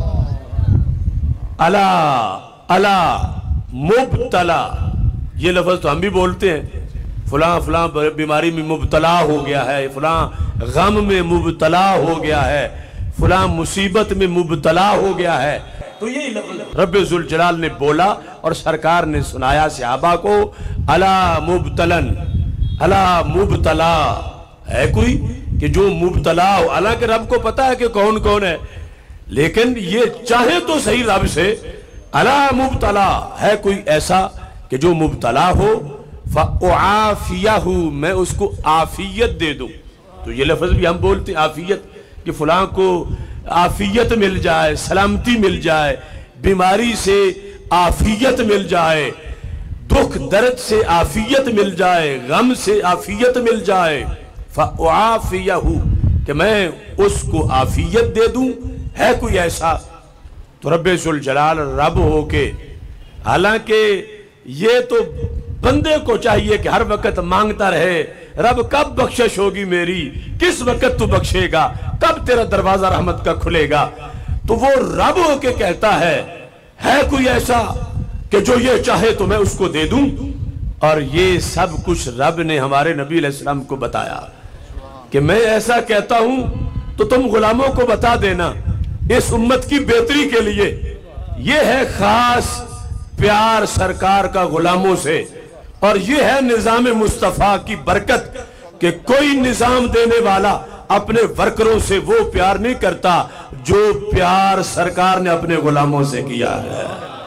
الا مبتلا، یہ لفظ تو ہم بھی بولتے ہیں، فلاں فلاں بیماری میں مبتلا ہو گیا ہے، فلاں غم میں مبتلا ہو گیا ہے، فلاں مصیبت میں مبتلا ہو گیا ہے، تو یہ لفظ رب ذوالجلال نے بولا اور سرکار نے سنایا صحابہ کو، الا مبتلن، الا مبتلا، ہے کوئی کہ جو مبتلا ہو، حالانکہ رب کو پتا ہے کہ کون کون ہے، لیکن یہ چاہے تو صحیح رب سے، الا مبتلا، ہے کوئی ایسا کہ جو مبتلا ہو، فاعافیہ، میں اس کو عافیت دے دوں۔ تو یہ لفظ بھی ہم بولتے ہیں عافیت، کہ فلاں کو عافیت مل جائے، سلامتی مل جائے، بیماری سے عافیت مل جائے، دکھ درد سے عافیت مل جائے، غم سے عافیت مل جائے، فاعافیہ، کہ میں اس کو عافیت دے دوں۔ ہے کوئی ایسا؟ تو رب ذوالجلال رب ہو کے، حالانکہ یہ تو بندے کو چاہیے کہ ہر وقت مانگتا رہے، رب کب بخشش ہوگی میری، کس وقت تو بخشے گا، کب تیرا دروازہ رحمت کا کھلے گا، تو وہ رب ہو کے کہتا ہے کوئی ایسا کہ جو یہ چاہے تو میں اس کو دے دوں۔ اور یہ سب کچھ رب نے ہمارے نبی علیہ السلام کو بتایا کہ میں ایسا کہتا ہوں تو تم غلاموں کو بتا دینا، اس امت کی بہتری کے لیے۔ یہ ہے خاص پیار سرکار کا غلاموں سے، اور یہ ہے نظام مصطفیٰ کی برکت کہ کوئی نظام دینے والا اپنے ورکروں سے وہ پیار نہیں کرتا جو پیار سرکار نے اپنے غلاموں سے کیا ہے۔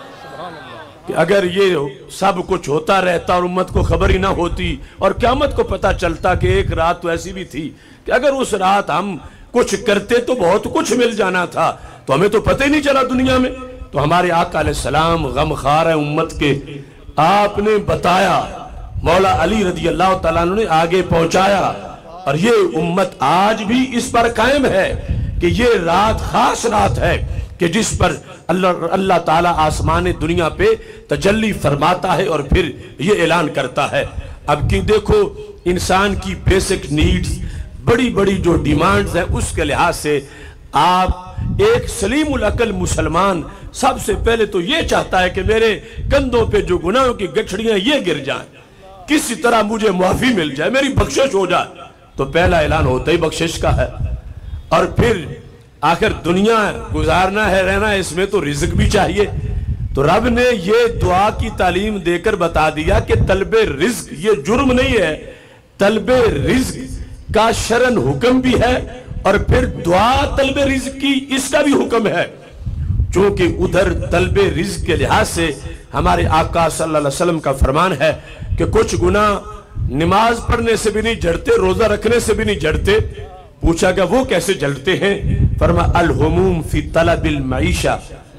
کہ اگر یہ سب کچھ ہوتا رہتا اور امت کو خبر ہی نہ ہوتی اور قیامت کو پتہ چلتا کہ ایک رات تو ایسی بھی تھی کہ اگر اس رات ہم کچھ کرتے تو بہت کچھ مل جانا تھا، تو ہمیں تو پتہ ہی نہیں چلا دنیا میں۔ تو ہمارے آقا علیہ السلام غمخوار ہیں امت کے، آپ نے بتایا، مولا علی رضی اللہ تعالیٰ عنہ نے آگے پہنچایا، اور یہ امت آج بھی اس پر قائم ہے کہ یہ رات خاص رات ہے کہ جس پر اللہ تعالیٰ آسمان دنیا پہ تجلی فرماتا ہے اور پھر یہ اعلان کرتا ہے۔ اب کی دیکھو انسان کی بیسک نیڈز، بڑی بڑی جو ڈیمانڈز ہیں، اس کے لحاظ سے آپ ایک سلیم العقل مسلمان سب سے پہلے تو یہ چاہتا ہے کہ میرے کندھوں پہ جو گناہوں کی گٹھڑیاں یہ گر جائیں، کسی طرح مجھے معافی مل جائے، میری بخشش ہو جائے۔ تو پہلا اعلان ہوتا ہی بخشش کا ہے، اور پھر آخر دنیا گزارنا ہے، رہنا ہے، اس میں تو رزق بھی چاہیے۔ تو رب نے یہ دعا کی تعلیم دے کر بتا دیا کہ طلب رزق یہ جرم نہیں ہے، طلب رزق کا شرعن حکم بھی ہے، اور پھر دعا طلب رزق کی اس کا بھی حکم ہے، چونکہ ادھر طلب رزق کے لحاظ سے ہمارے آقا صلی اللہ علیہ وسلم کا فرمان ہے کہ کچھ گناہ نماز پڑھنے سے بھی نہیں جھڑتے، روزہ رکھنے سے بھی نہیں جھڑتے، پوچھا کہ وہ کیسے جلتے ہیں؟ فرمایا الہموم فی طلب المعیشہ،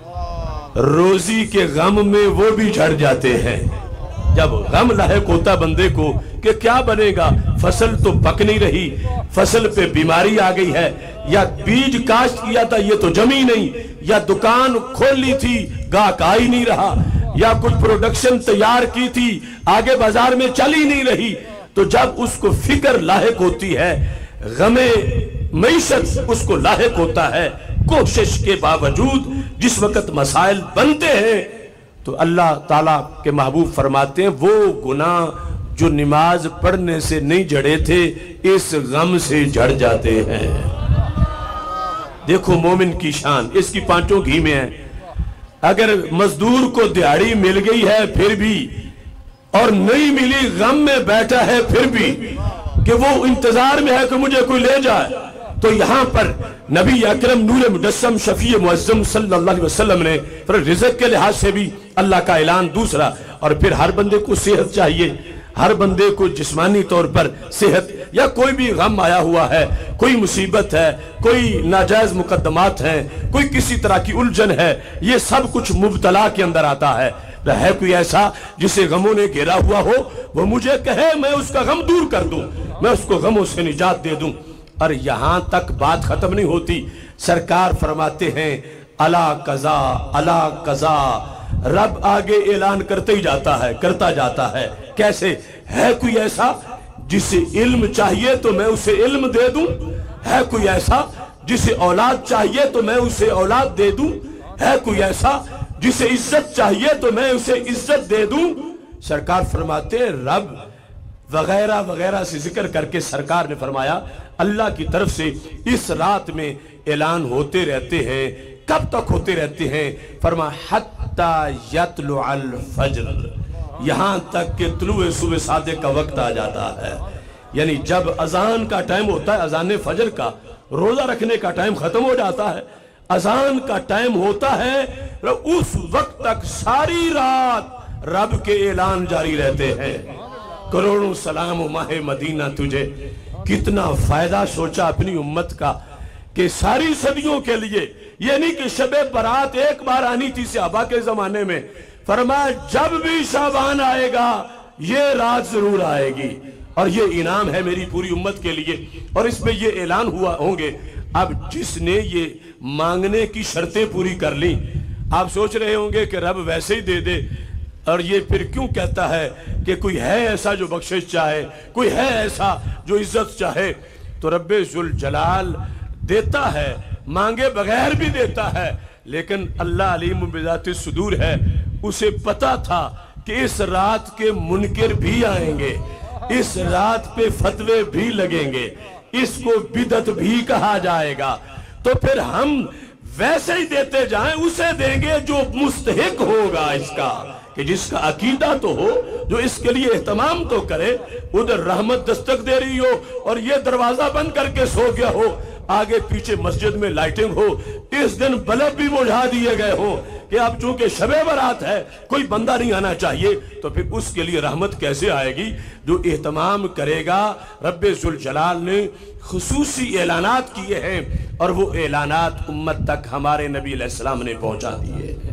روزی کے غم میں وہ بھی جھڑ جاتے ہیں۔ جب غم لاحق ہوتا بندے کو کہ کیا بنے گا، فصل تو پک نہیں رہی، فصل پہ بیماری آ گئی ہے، یا بیج کاشت کیا تھا یہ تو جمی نہیں، یا دکان کھول لی تھی گاہک آ ہی نہیں رہا، یا کچھ پروڈکشن تیار کی تھی آگے بازار میں چل ہی نہیں رہی، تو جب اس کو فکر لاحق ہوتی ہے، غم معیشت اس کو لاحق ہوتا ہے، کوشش کے باوجود جس وقت مسائل بنتے ہیں تو اللہ تعالیٰ کے محبوب فرماتے ہیں وہ گناہ جو نماز پڑھنے سے نہیں جڑے تھے اس غم سے جڑ جاتے ہیں۔ دیکھو مومن کی شان، اس کی پانچوں گھی میں ہے۔ اگر مزدور کو دیہاڑی مل گئی ہے پھر بھی، اور نہیں ملی غم میں بیٹھا ہے پھر بھی، کہ وہ انتظار میں ہے کہ مجھے کوئی لے جائے، تو یہاں پر نبی اکرم نور مجسم شفیع معظم صلی اللہ علیہ وسلم نے پھر رزق کے لحاظ سے بھی اللہ کا اعلان دوسرا، اور پھر ہر بندے کو صحت چاہیے، ہر بندے کو جسمانی طور پر صحت، یا کوئی بھی غم آیا ہوا ہے، کوئی مصیبت ہے، کوئی ناجائز مقدمات ہیں، کوئی کسی طرح کی الجھن ہے، یہ سب کچھ مبتلا کے اندر آتا ہے۔ ہے کوئی ایسا جسے غموں نے گھیرا ہوا ہو، وہ مجھے کہے میں اس کا غم دور کر دوں، میں اس کو غموں سے نجات دے دوں۔ اور یہاں تک بات ختم نہیں ہوتی، سرکار فرماتے ہیں الا قضا الا قضا، رب آگے اعلان کرتے ہی جاتا ہے، کرتا جاتا ہے۔ کیسے؟ ہے کوئی ایسا جسے علم چاہیے تو میں اسے علم دے دوں، ہے کوئی ایسا جسے اولاد چاہیے تو میں اسے اولاد دے دوں، ہے کوئی ایسا جسے عزت چاہیے تو میں اسے عزت دے دوں۔ سرکار فرماتے ہیں رب وغیرہ وغیرہ سے ذکر کر کے سرکار نے فرمایا اللہ کی طرف سے اس رات میں اعلان ہوتے رہتے ہیں۔ کب تک ہوتے رہتے ہیں؟ فرمایا حتی یطلع الفجر، یہاں تک کہ طلوع صبح صادق کا وقت آ جاتا ہے۔ یعنی جب اذان کا ٹائم ہوتا ہے، اذان فجر کا، روزہ رکھنے کا ٹائم ختم ہو جاتا ہے، اذان کا ٹائم ہوتا ہے، اس وقت تک ساری رات رب کے اعلان جاری رہتے ہیں۔ کروڑوں سلام و ماہ مدینہ تجھے، کتنا فائدہ سوچا اپنی امت کا کہ ساری صدیوں کے لیے، یہ نہیں کہ شب برات ایک بار آنی تھی صحابہ کے زمانے میں، فرمایا جب بھی شعبان آئے گا یہ رات ضرور آئے گی، اور یہ انعام ہے میری پوری امت کے لیے، اور اس میں یہ اعلان ہوا ہوں گے۔ اب جس نے یہ مانگنے کی شرطیں پوری کر لی، آپ سوچ رہے ہوں گے کہ رب ویسے ہی دے دے، اور یہ پھر کیوں کہتا ہے کہ کوئی ہے ایسا جو بخشش چاہے، کوئی ہے ایسا جو عزت چاہے؟ تو رب ذوالجلال دیتا ہے، مانگے بغیر بھی دیتا ہے، لیکن اللہ علیم بذات الصدور ہے، اسے پتا تھا کہ اس رات کے منکر بھی آئیں گے، اس رات پہ فتوے بھی لگیں گے، اس کو بدعت بھی کہا جائے گا، تو پھر ہم ویسے ہی دیتے جائیں، اسے دیں گے جو مستحق ہوگا اس کا، کہ جس کا عقیدہ تو ہو، جو اس کے لیے اہتمام تو کرے۔ ادھر رحمت دستک دے رہی ہو اور یہ دروازہ بند کر کے سو گیا ہو، آگے پیچھے مسجد میں لائٹنگ ہو، اس دن بلب بھی بجھا دیے گئے ہوں کہ اب چونکہ شب برات ہے کوئی بندہ نہیں آنا چاہیے، تو پھر اس کے لیے رحمت کیسے آئے گی؟ جو اہتمام کرے گا، رب ذوالجلال نے خصوصی اعلانات کیے ہیں، اور وہ اعلانات امت تک ہمارے نبی علیہ السلام نے پہنچا دیے ہیں۔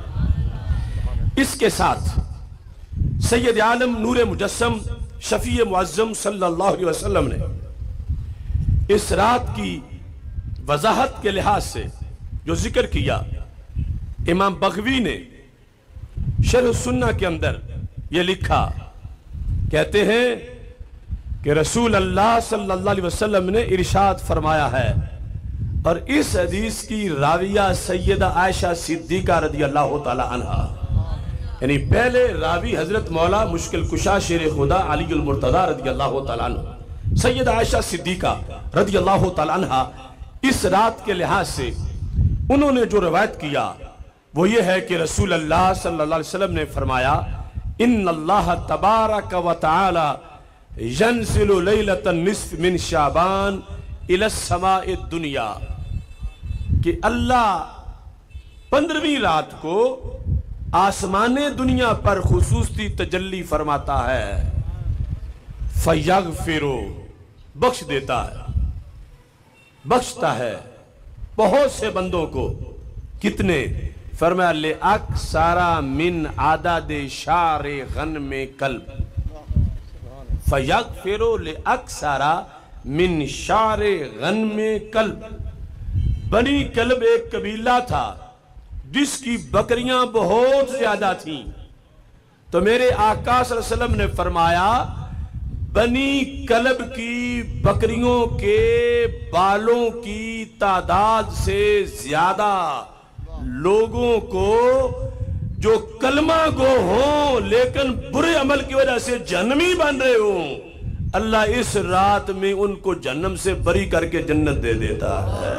اس کے ساتھ سید عالم نور مجسم شفیع معظم صلی اللہ علیہ وسلم نے اس رات کی وضاحت کے لحاظ سے جو ذکر کیا، امام بغوی نے شرح سنہ کے اندر یہ لکھا، کہتے ہیں کہ رسول اللہ صلی اللہ علیہ وسلم نے ارشاد فرمایا ہے، اور اس حدیث کی راویہ سیدہ عائشہ صدیقہ رضی اللہ تعالی عنہ، یعنی پہلے راوی حضرت مولا مشکل کشا شیر خدا علی المرتضی رضی اللہ تعالیٰ عنہ، سیدہ عائشہ صدیقہ رضی اللہ تعالیٰ عنہ، اس رات کے لحاظ سے انہوں نے جو روایت کیا وہ یہ ہے کہ رسول اللہ صلی اللہ علیہ وسلم نے فرمایا ان اللہ تبارک و تعالی ینزل لیلۃ النصف من شعبان الی السماء الدنیا، کہ اللہ 15ویں رات کو آسمان دنیا پر خصوصی تجلی فرماتا ہے، فیغفرو، بخش دیتا ہے، بخشتا ہے بہت سے بندوں کو. کتنے؟ فرمایا لِأَكْثَرَ مِنْ عَدَدِ شَعْرِ غَنْمِ كَلْبٍ فَيَغْفِرُ لِأَكْثَرَ مِنْ شَعْرِ غَنْمِ كَلْبٍ. بنی کلب ایک قبیلہ تھا جس کی بکریاں بہت زیادہ تھیں. تو میرے آقا صلی اللہ علیہ وسلم نے فرمایا بنی کلب کی بکریوں کے بالوں کی تعداد سے زیادہ لوگوں کو جو کلمہ گو ہوں لیکن برے عمل کی وجہ سے جہنمی بن رہے ہوں، اللہ اس رات میں ان کو جہنم سے بری کر کے جنت دے دیتا ہے.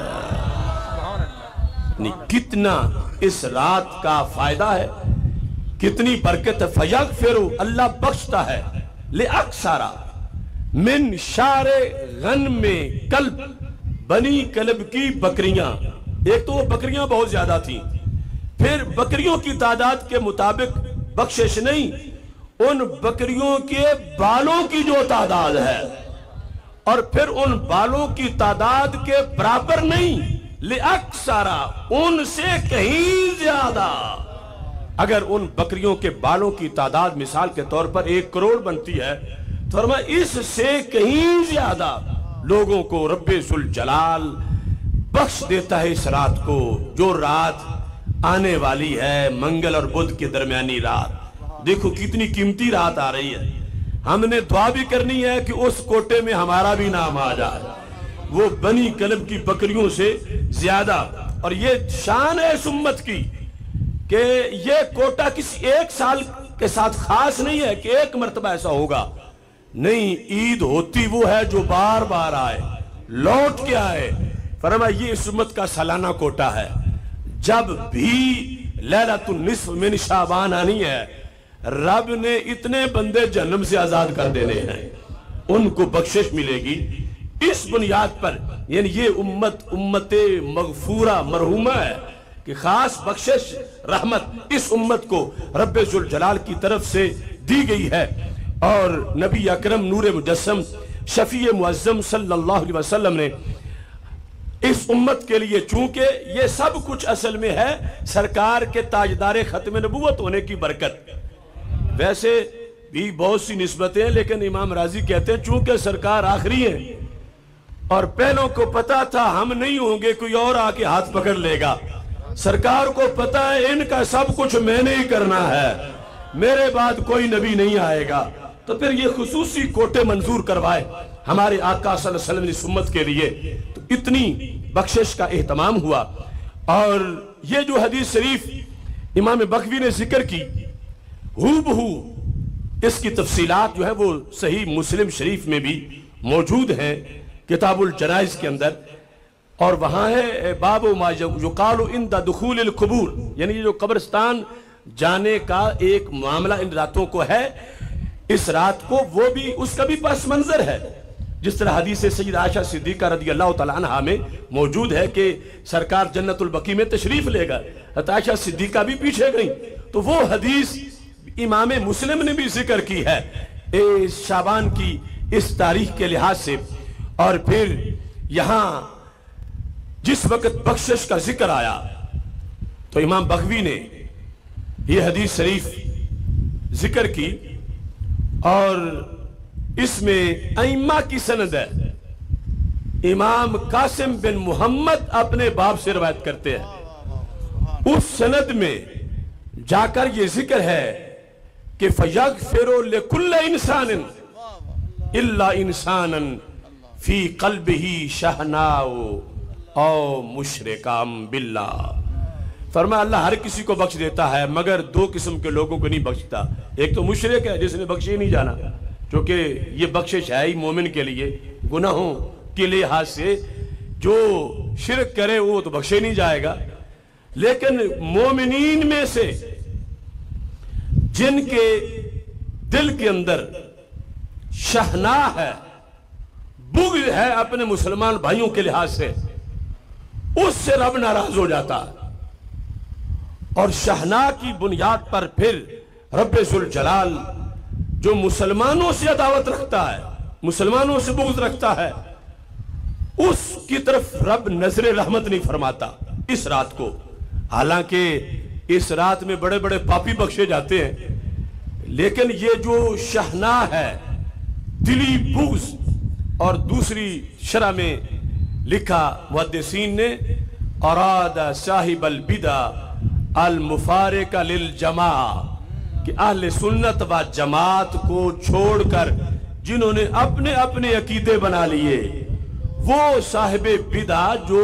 کتنا اس رات کا فائدہ ہے، کتنی برکت ہے. فَيَغْفِرُ اللہ بخشتا ہے لِأَكْثَرَ مِنْ شَعْرِ غَنْمِ كَلْبٍ بنی کلب کی بکریاں. ایک تو وہ بکریاں بہت زیادہ تھیں، پھر بکریوں کی تعداد کے مطابق بخشش نہیں، ان بکریوں کے بالوں کی جو تعداد ہے اور پھر ان بالوں کی تعداد کے برابر نہیں، لِأَكْثَرَ ان سے کہیں زیادہ. اگر ان بکریوں کے بالوں کی تعداد مثال کے طور پر 1 کروڑ بنتی ہے تو فرمایا اس سے کہیں زیادہ لوگوں کو رب ذوالجلال بخش دیتا ہے اس رات کو، جو رات آنے والی ہے منگل اور بدھ کے درمیانی رات. دیکھو کتنی قیمتی رات آ رہی ہے. ہم نے دعا بھی کرنی ہے کہ اس کوٹے میں ہمارا بھی نام آ جائے، وہ بنی کلب کی بکریوں سے زیادہ. اور یہ شان ہے اس امت کی کہ یہ کوٹا کسی ایک سال کے ساتھ خاص نہیں ہے کہ ایک مرتبہ ایسا ہوگا. نہیں، عید ہوتی وہ ہے جو بار بار آئے، لوٹ کے آئے. فرمایا یہ اس امت کا سالانہ کوٹا ہے. جب بھی لیلۃ النصف من شعبان آنی ہے، رب نے اتنے بندے جہنم سے آزاد کر دینے ہیں، ان کو بخشش ملے گی. اس بنیاد پر یعنی یہ امت مغفورہ مرحومہ ہے کہ خاص بخشش رحمت اس امت کو رب ذوالجلال کی طرف سے دی گئی ہے. اور نبی اکرم نور مجسم شفیع معظم صلی اللہ علیہ وسلم نے اس امت کے لیے، چونکہ یہ سب کچھ اصل میں ہے سرکار کے تاجدار ختم نبوت ہونے کی برکت. ویسے بھی بہت سی نسبتیں، لیکن امام راضی کہتے ہیں چونکہ سرکار آخری ہیں اور پہلوں کو پتا تھا ہم نہیں ہوں گے، کوئی اور آ کے ہاتھ پکڑ لے گا. سرکار کو پتا ہے ان کا سب کچھ میں نے ہی کرنا ہے، میرے بعد کوئی نبی نہیں آئے گا. تو پھر یہ خصوصی کوٹے منظور کروائے ہمارے آقا صلی اللہ علیہ وسلم اس امت کے لیے. تو اتنی بخشش کا اہتمام ہوا. اور یہ جو حدیث شریف امام بغوی نے ذکر کی، ہو بہو اس کی تفصیلات جو ہے وہ صحیح مسلم شریف میں بھی موجود ہیں کتاب الجنائز کے اندر. اور وہاں ہے باب ما یقال عند دخول القبور، یعنی یہ جو قبرستان جانے کا ایک معاملہ ان راتوں کو ہے، اس رات کو وہ بھی اس کا بھی پس منظر ہے. جس طرح حدیث سید عائشہ صدیقہ رضی اللہ تعالیٰ عنہ میں موجود ہے کہ سرکار جنت البقیع میں تشریف لے گا، عائشہ صدیقہ بھی پیچھے گئیں. تو وہ حدیث امام مسلم نے بھی ذکر کی ہے شعبان کی اس تاریخ کے لحاظ سے. اور پھر یہاں جس وقت بخشش کا ذکر آیا تو امام بغوی نے یہ حدیث شریف ذکر کی، اور اس میں ائمہ کی سند ہے. امام قاسم بن محمد اپنے باپ سے روایت کرتے ہیں، اس سند میں جا کر یہ ذکر ہے کہ فَيَغْفِرُ لِكُلَّ إِنسَانٍ إِلَّا إِنسَانًا فِي قَلْبِهِ شَحْنَاءُ او مشرکام باللہ. فرمایا اللہ ہر کسی کو بخش دیتا ہے مگر 2 قسم کے لوگوں کو نہیں بخشتا. ایک تو مشرک ہے جس نے بخشے نہیں جانا، کیونکہ یہ بخشش ہے ہی مومن کے لیے. گناہوں کے لحاظ سے جو شرک کرے وہ تو بخشے نہیں جائے گا. لیکن مومنین میں سے جن کے دل کے اندر شحناء ہے، بغض ہے اپنے مسلمان بھائیوں کے لحاظ سے، اس سے رب ناراض ہو جاتا ہے. اور شحناء کی بنیاد پر پھر رب ذوالجلال جو مسلمانوں سے عداوت رکھتا ہے، مسلمانوں سے بغض رکھتا ہے، اس کی طرف رب نظر رحمت نہیں فرماتا اس رات کو. حالانکہ اس رات میں بڑے بڑے پاپی بخشے جاتے ہیں، لیکن یہ جو شہناہ ہے دلی بغض، اور دوسری شرح میں لکھا محدثین نے اراد صاحب البدع المفارق للجماع، کہ اہل سنت و جماعت کو چھوڑ کر جنہوں نے اپنے اپنے عقیدے بنا لیے، وہ صاحب بدع جو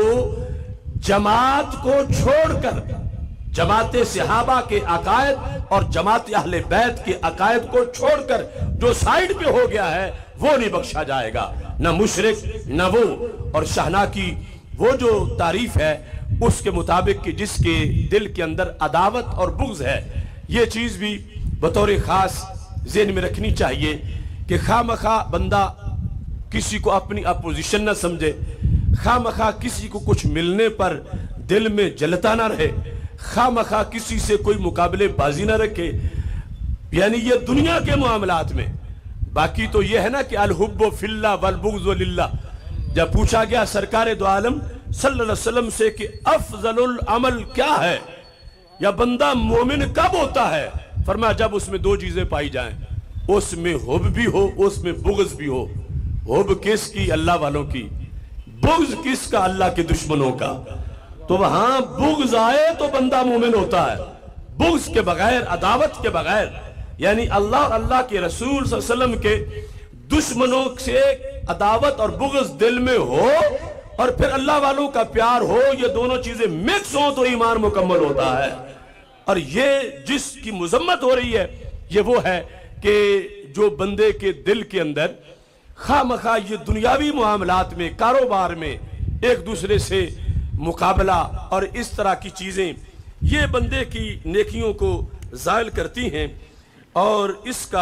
جماعت کو چھوڑ کر جماعت صحابہ کے عقائد اور جماعت اہل بیت کے عقائد کو چھوڑ کر جو سائیڈ پہ ہو گیا ہے وہ نہیں بخشا جائے گا، نہ مشرک نہ وہ. اور شہناہ کی وہ جو تعریف ہے اس کے مطابق کہ جس کے دل کے اندر عداوت اور بغض ہے، یہ چیز بھی بطور خاص ذہن میں رکھنی چاہیے کہ خواہ مخواہ بندہ کسی کو اپنی اپوزیشن نہ سمجھے، خواہ مخواہ کسی کو کچھ ملنے پر دل میں جلتا نہ رہے، خواہ مخواہ کسی سے کوئی مقابلے بازی نہ رکھے. یعنی یہ دنیا کے معاملات میں. باقی تو یہ ہے نا کہ الحب فی اللہ والبغض للہ. جب پوچھا گیا سرکار دو عالم صلی اللہ علیہ وسلم سے کہ افضل العمل کیا ہے یا بندہ مومن کب ہوتا ہے، فرمایا جب اس میں دو چیزیں پائی جائیں، اس میں حب بھی ہو اس میں بغض بھی ہو. حب کس کی؟ اللہ والوں کی. بغض کس کا؟ اللہ کے دشمنوں کا. تو وہاں بغض آئے تو بندہ مومن ہوتا ہے. بغض کے بغیر، عداوت کے بغیر، یعنی اللہ اور اللہ کے رسول صلی اللہ علیہ وسلم کے دشمنوں سے عداوت اور بغض دل میں ہو اور پھر اللہ والوں کا پیار ہو، یہ دونوں چیزیں مکس ہوں تو ایمان مکمل ہوتا ہے. اور یہ جس کی مذمت ہو رہی ہے یہ وہ ہے کہ جو بندے کے دل کے اندر خواہ مخواہ یہ دنیاوی معاملات میں، کاروبار میں ایک دوسرے سے مقابلہ اور اس طرح کی چیزیں یہ بندے کی نیکیوں کو زائل کرتی ہیں اور اس کا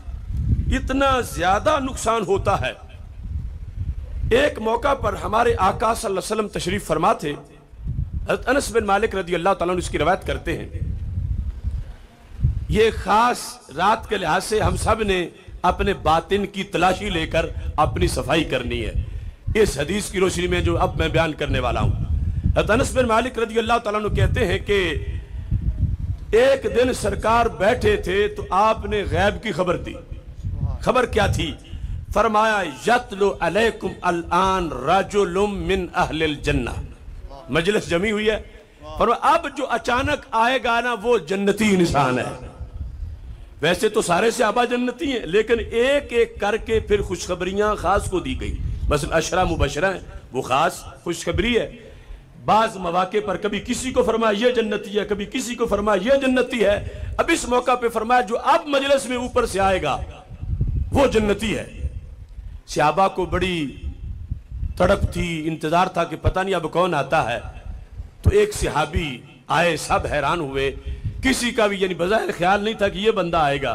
اتنا زیادہ نقصان ہوتا ہے. ایک موقع پر ہمارے آقا صلی اللہ علیہ وسلم تشریف فرما تھے. حضرت انس بن مالک رضی اللہ تعالیٰ عنہ اس کی روایت کرتے ہیں. یہ خاص رات کے لحاظ سے ہم سب نے اپنے باطن کی تلاشی لے کر اپنی صفائی کرنی ہے اس حدیث کی روشنی میں جو اب میں بیان کرنے والا ہوں. حضرت انس بن مالک رضی اللہ تعالیٰ عنہ کہتے ہیں کہ ایک دن سرکار بیٹھے تھے تو آپ نے غیب کی خبر دی. خبر کیا تھی؟ فرمایا یتلو علیکم الان رجل من اہل الجنہ. مجلس جمی ہوئی ہے، فرمایا اب جو اچانک آئے گا نا وہ جنتی انسان ہے. ویسے تو سارے صحابہ جنتی ہیں لیکن ایک ایک کر کے پھر خوشخبریاں خاص کو دی گئی. مثلا عشرہ مبشرہ ہیں وہ خاص خوشخبری ہے. بعض مواقع پر کبھی کسی کو فرمایا یہ جنتی ہے، کبھی کسی کو فرمایا یہ جنتی ہے. اب اس موقع پہ فرمایا جو اب مجلس میں اوپر سے آئے گا وہ جنتی ہے. صحابہ کو بڑی تڑپ تھی، انتظار تھا کہ پتہ نہیں اب کون آتا ہے. تو ایک صحابی آئے، سب حیران ہوئے، کسی کا بھی یعنی بظاہر خیال نہیں تھا کہ یہ بندہ آئے گا.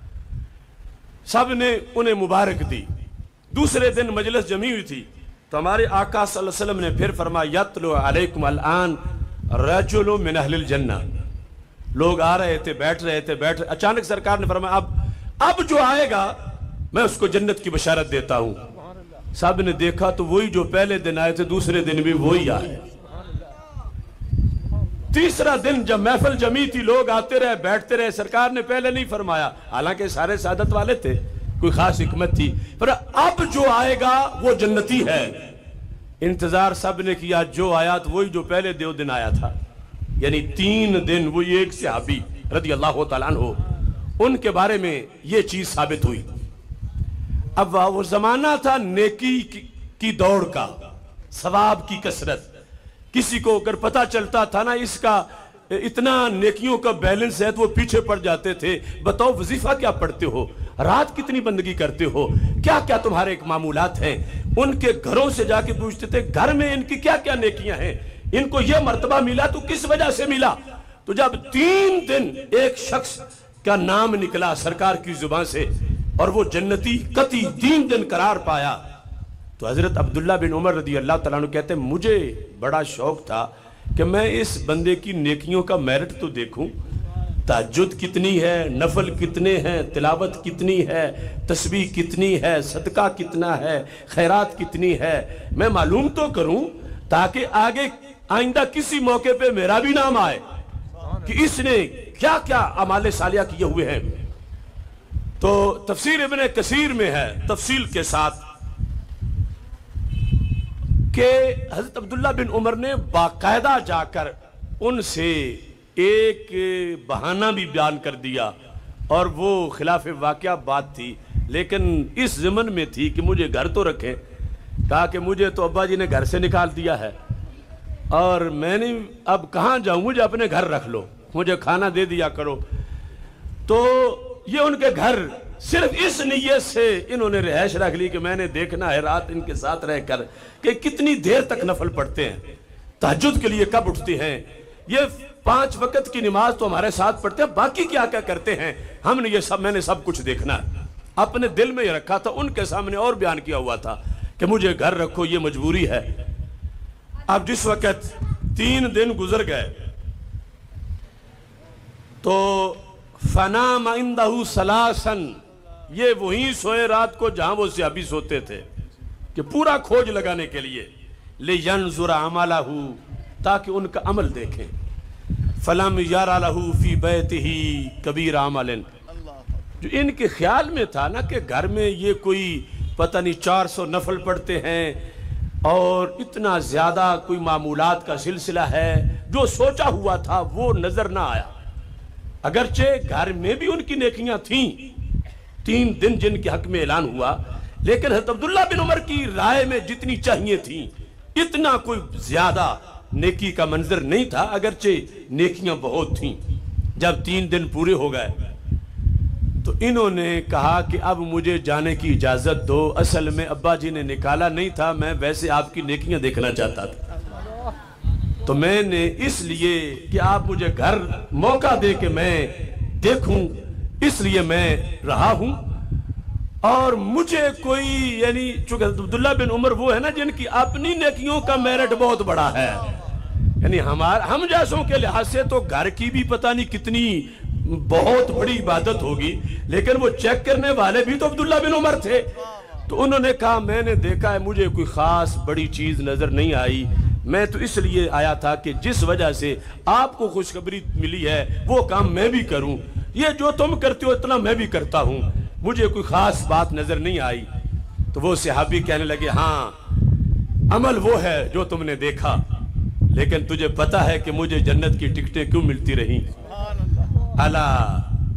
سب نے انہیں مبارک دی. دوسرے دن مجلس جمی ہوئی تھی تو ہمارے آقا صلی اللہ علیہ وسلم نے پھر فرمایا یتلو علیکم الان رجل من اہل الجنہ. لوگ آ رہے تھے، بیٹھ رہے تھے، اچانک سرکار نے فرمایا اب جو آئے گا میں اس کو جنت کی بشارت دیتا ہوں. سب نے دیکھا تو وہی جو پہلے دن آئے تھے دوسرے دن بھی وہی آئے. تیسرا دن جب محفل جمی تھی، لوگ آتے رہے بیٹھتے رہے، سرکار نے پہلے نہیں فرمایا، حالانکہ سارے سعادت والے تھے، کوئی خاص حکمت تھی، پر اب جو آئے گا وہ جنتی ہے. انتظار سب نے کیا، جو آیا تو وہی جو پہلے دن آیا تھا. یعنی 3 دن وہی ایک صحابی رضی اللہ تعالیٰ عنہ، ان کے بارے میں یہ چیز ثابت ہوئی. اب وہ زمانہ تھا نیکی کی دوڑ کا، ثواب کی کثرت. کسی کو اگر پتہ چلتا تھا نا اس کا اتنا نیکیوں کا بیلنس ہے تو وہ پیچھے پڑ جاتے تھے. بتاؤ وظیفہ کیا پڑھتے ہو، رات کتنی بندگی کرتے ہو، کیا کیا تمہارے ایک معمولات ہیں. ان کے گھروں سے جا کے پوچھتے تھے گھر میں ان کی کیا کیا نیکیاں ہیں، ان کو یہ مرتبہ ملا تو کس وجہ سے ملا. تو جب 3 دن ایک شخص کا نام نکلا سرکار کی زبان سے اور وہ جنتی قطعی 3 دن قرار پایا، تو حضرت عبداللہ بن عمر رضی اللہ تعالیٰ عنہ کہتے ہیں مجھے بڑا شوق تھا کہ میں اس بندے کی نیکیوں کا میرٹ تو دیکھوں. تہجد کتنی ہے، نفل کتنے ہیں، تلاوت کتنی ہے، تسبیح کتنی ہے، صدقہ کتنا ہے، خیرات کتنی ہے، میں معلوم تو کروں تاکہ آگے آئندہ کسی موقع پہ میرا بھی نام آئے کہ اس نے کیا کیا اعمال صالحہ کیے ہوئے ہیں۔ تو تفسیر ابن کثیر میں ہے تفصیل کے ساتھ کہ حضرت عبداللہ بن عمر نے باقاعدہ جا کر ان سے ایک بہانہ بھی بیان کر دیا، اور وہ خلاف واقعہ بات تھی لیکن اس ضمن میں تھی کہ مجھے گھر تو رکھیں۔ کہا کہ مجھے تو ابا جی نے گھر سے نکال دیا ہے اور میں نے اب کہاں جاؤں، مجھے اپنے گھر رکھ لو، مجھے کھانا دے دیا کرو۔ تو یہ ان کے گھر صرف اس نیت سے انہوں نے رہائش رکھ لی کہ میں نے دیکھنا ہے رات ان کے ساتھ رہ کر کہ کتنی دیر تک نفل پڑھتے ہیں، تہجد کے لیے کب اٹھتے ہیں، یہ 5 وقت کی نماز تو ہمارے ساتھ پڑھتے ہیں، باقی کیا کیا کرتے ہیں، ہم نے یہ سب میں نے سب کچھ دیکھنا ہے۔ اپنے دل میں یہ رکھا تھا، ان کے سامنے اور بیان کیا ہوا تھا کہ مجھے گھر رکھو، یہ مجبوری ہے۔ اب جس وقت 3 دن گزر گئے تو فنام عندہ ثلاثا، یہ وہیں سوئے رات کو جہاں وہ صحابی سوتے تھے کہ پورا کھوج لگانے کے لیے، لینظر عملہ، تاکہ ان کا عمل دیکھیں۔ فلم یرى له فی بیتہ کبیر عمل، جو ان کے خیال میں تھا نا کہ گھر میں یہ کوئی پتہ نہیں 400 نفل پڑھتے ہیں اور اتنا زیادہ کوئی معمولات کا سلسلہ ہے، جو سوچا ہوا تھا وہ نظر نہ آیا۔ اگرچہ گھر میں بھی ان کی نیکیاں تھیں، 3 دن جن کے حق میں اعلان ہوا، لیکن حضرت عبداللہ بن عمر کی رائے میں جتنی چاہیے تھیں اتنا کوئی زیادہ نیکی کا منظر نہیں تھا، اگرچہ نیکیاں بہت تھیں۔ جب 3 دن پورے ہو گئے تو انہوں نے کہا کہ اب مجھے جانے کی اجازت دو، اصل میں ابا جی نے نکالا نہیں تھا، میں ویسے آپ کی نیکیاں دیکھنا چاہتا تھا، تو میں نے اس لیے کہ آپ مجھے گھر موقع دے کہ میں دیکھوں، اس لیے میں رہا ہوں۔ اور مجھے کوئی یعنی چونکہ عبداللہ بن عمر وہ ہے نا جن کی اپنی نیکیوں کا میرٹ بہت بڑا ہے، یعنی ہم جیسوں کے لحاظ سے تو گھر کی بھی پتہ نہیں کتنی بہت بڑی عبادت ہوگی، لیکن وہ چیک کرنے والے بھی تو عبداللہ بن عمر تھے۔ تو انہوں نے کہا میں نے دیکھا ہے، مجھے کوئی خاص بڑی چیز نظر نہیں آئی، میں تو اس لیے آیا تھا کہ جس وجہ سے آپ کو خوشخبری ملی ہے وہ کام میں بھی کروں، یہ جو تم کرتے ہو اتنا میں بھی کرتا ہوں، مجھے کوئی خاص بات نظر نہیں آئی۔ تو وہ صحابی کہنے لگے ہاں عمل وہ ہے جو تم نے دیکھا، لیکن تجھے پتہ ہے کہ مجھے جنت کی ٹکٹیں کیوں ملتی رہیں؟ اللہ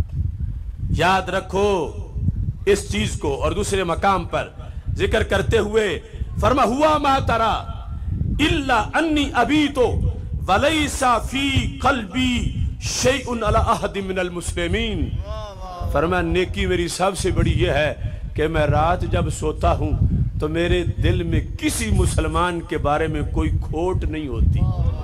یاد رکھو اس چیز کو۔ اور دوسرے مقام پر ذکر کرتے ہوئے فرما ہوا ما ترا الا انی ابیتو ولیس فی قلبی شیء علی احد من المسلمین، فرما نیکی میری سب سے بڑی یہ ہے کہ میں رات جب سوتا ہوں تو میرے دل میں کسی مسلمان کے بارے میں کوئی کھوٹ نہیں ہوتی۔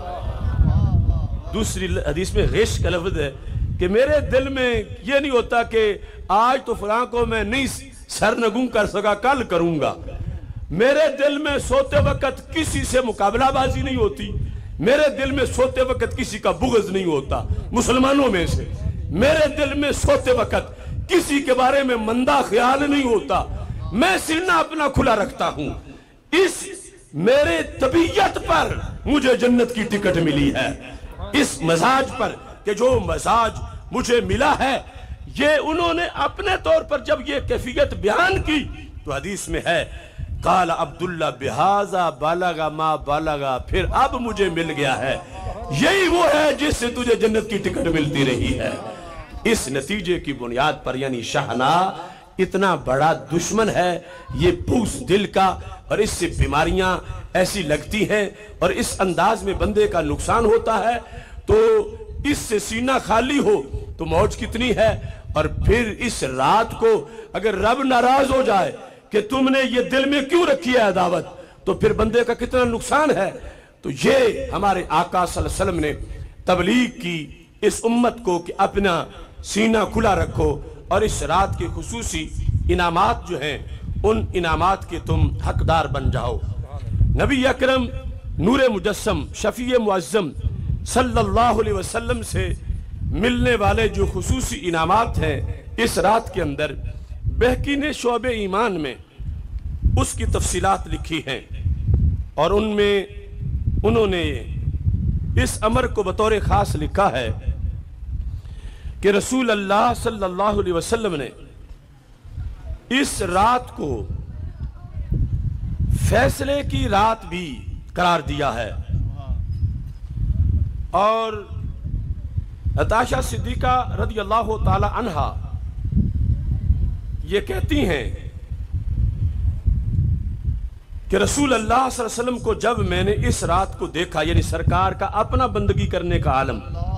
دوسری حدیث میں غش کا لفظ ہے کہ میرے دل میں یہ نہیں ہوتا کہ آج تو فلاں کو میں نہیں سرنگوں کر سکا کل کروں گا، میرے دل میں سوتے وقت کسی سے مقابلہ بازی نہیں ہوتی، میرے دل میں سوتے وقت کسی کا بغض نہیں ہوتا مسلمانوں میں سے، میرے دل میں سوتے وقت کسی کے بارے میں مندہ خیال نہیں ہوتا، میں سینہ اپنا کھلا رکھتا ہوں۔ اس میرے طبیعت پر مجھے جنت کی ٹکٹ ملی ہے، اس مزاج پر کہ جو مزاج مجھے ملا ہے، یہ انہوں نے اپنے طور پر جب یہ کیفیت بیان کی تو حدیث میں ہے قال عبداللہ بہذا بالغ ما بالغ، پھر اب مجھے مل گیا ہے، یہی وہ ہے جس سے تجھے جنت کی ٹکٹ ملتی رہی ہے۔ اس نتیجے کی بنیاد پر یعنی شاہنامہ اتنا بڑا دشمن ہے، یہ بغض دل کا، اور اس سے بیماریاں ایسی لگتی ہیں اور اس انداز میں بندے کا نقصان ہوتا ہے، تو اس سے سینہ خالی ہو تو موج کتنی ہے۔ اور پھر اس رات کو اگر رب ناراض ہو جائے کہ تم نے یہ دل میں کیوں رکھی ہے عداوت، تو پھر بندے کا کتنا نقصان ہے۔ تو یہ ہمارے آقا صلی اللہ علیہ وسلم نے تبلیغ کی اس امت کو کہ اپنا سینہ کھلا رکھو اور اس رات کے خصوصی انعامات جو ہیں ان انعامات کے تم حقدار بن جاؤ۔ نبی اکرم نور مجسم شفیع معظم صلی اللہ علیہ وسلم سے ملنے والے جو خصوصی انعامات ہیں اس رات کے اندر، بہقی نے شعب ایمان میں اس کی تفصیلات لکھی ہیں، اور ان میں انہوں نے اس امر کو بطور خاص لکھا ہے کہ رسول اللہ صلی اللہ علیہ وسلم نے اس رات کو فیصلے کی رات بھی قرار دیا ہے۔ اور عائشہ صدیقہ رضی اللہ تعالی عنہا یہ کہتی ہیں کہ رسول اللہ صلی اللہ علیہ وسلم کو جب میں نے اس رات کو دیکھا، یعنی سرکار کا اپنا بندگی کرنے کا عالم،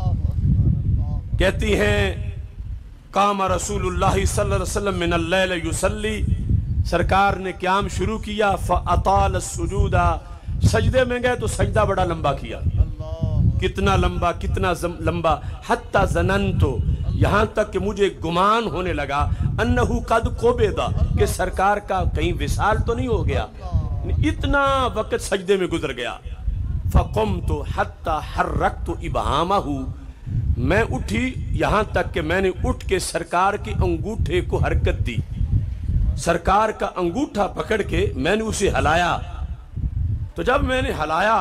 کہتی ہیں قام رسول اللہ صلی اللہ علیہ وسلم من اللیل یصلی، سرکار نے قیام شروع کیا، فاطال السجود، سجدے میں گئے تو سجدہ بڑا لمبا کیا، کتنا لمبا، حتی ظننت، یہاں تک کہ مجھے گمان ہونے لگا، انہو قد قبض، کہ سرکار کا کہیں وصال تو نہیں ہو گیا، اتنا وقت سجدے میں گزر گیا۔ فقمت حتی حرکت ابہامہ، میں اٹھی یہاں تک کہ میں نے اٹھ کے سرکار کے انگوٹھے کو حرکت دی، سرکار کا انگوٹھا پکڑ کے میں نے اسے ہلایا، تو جب میں نے ہلایا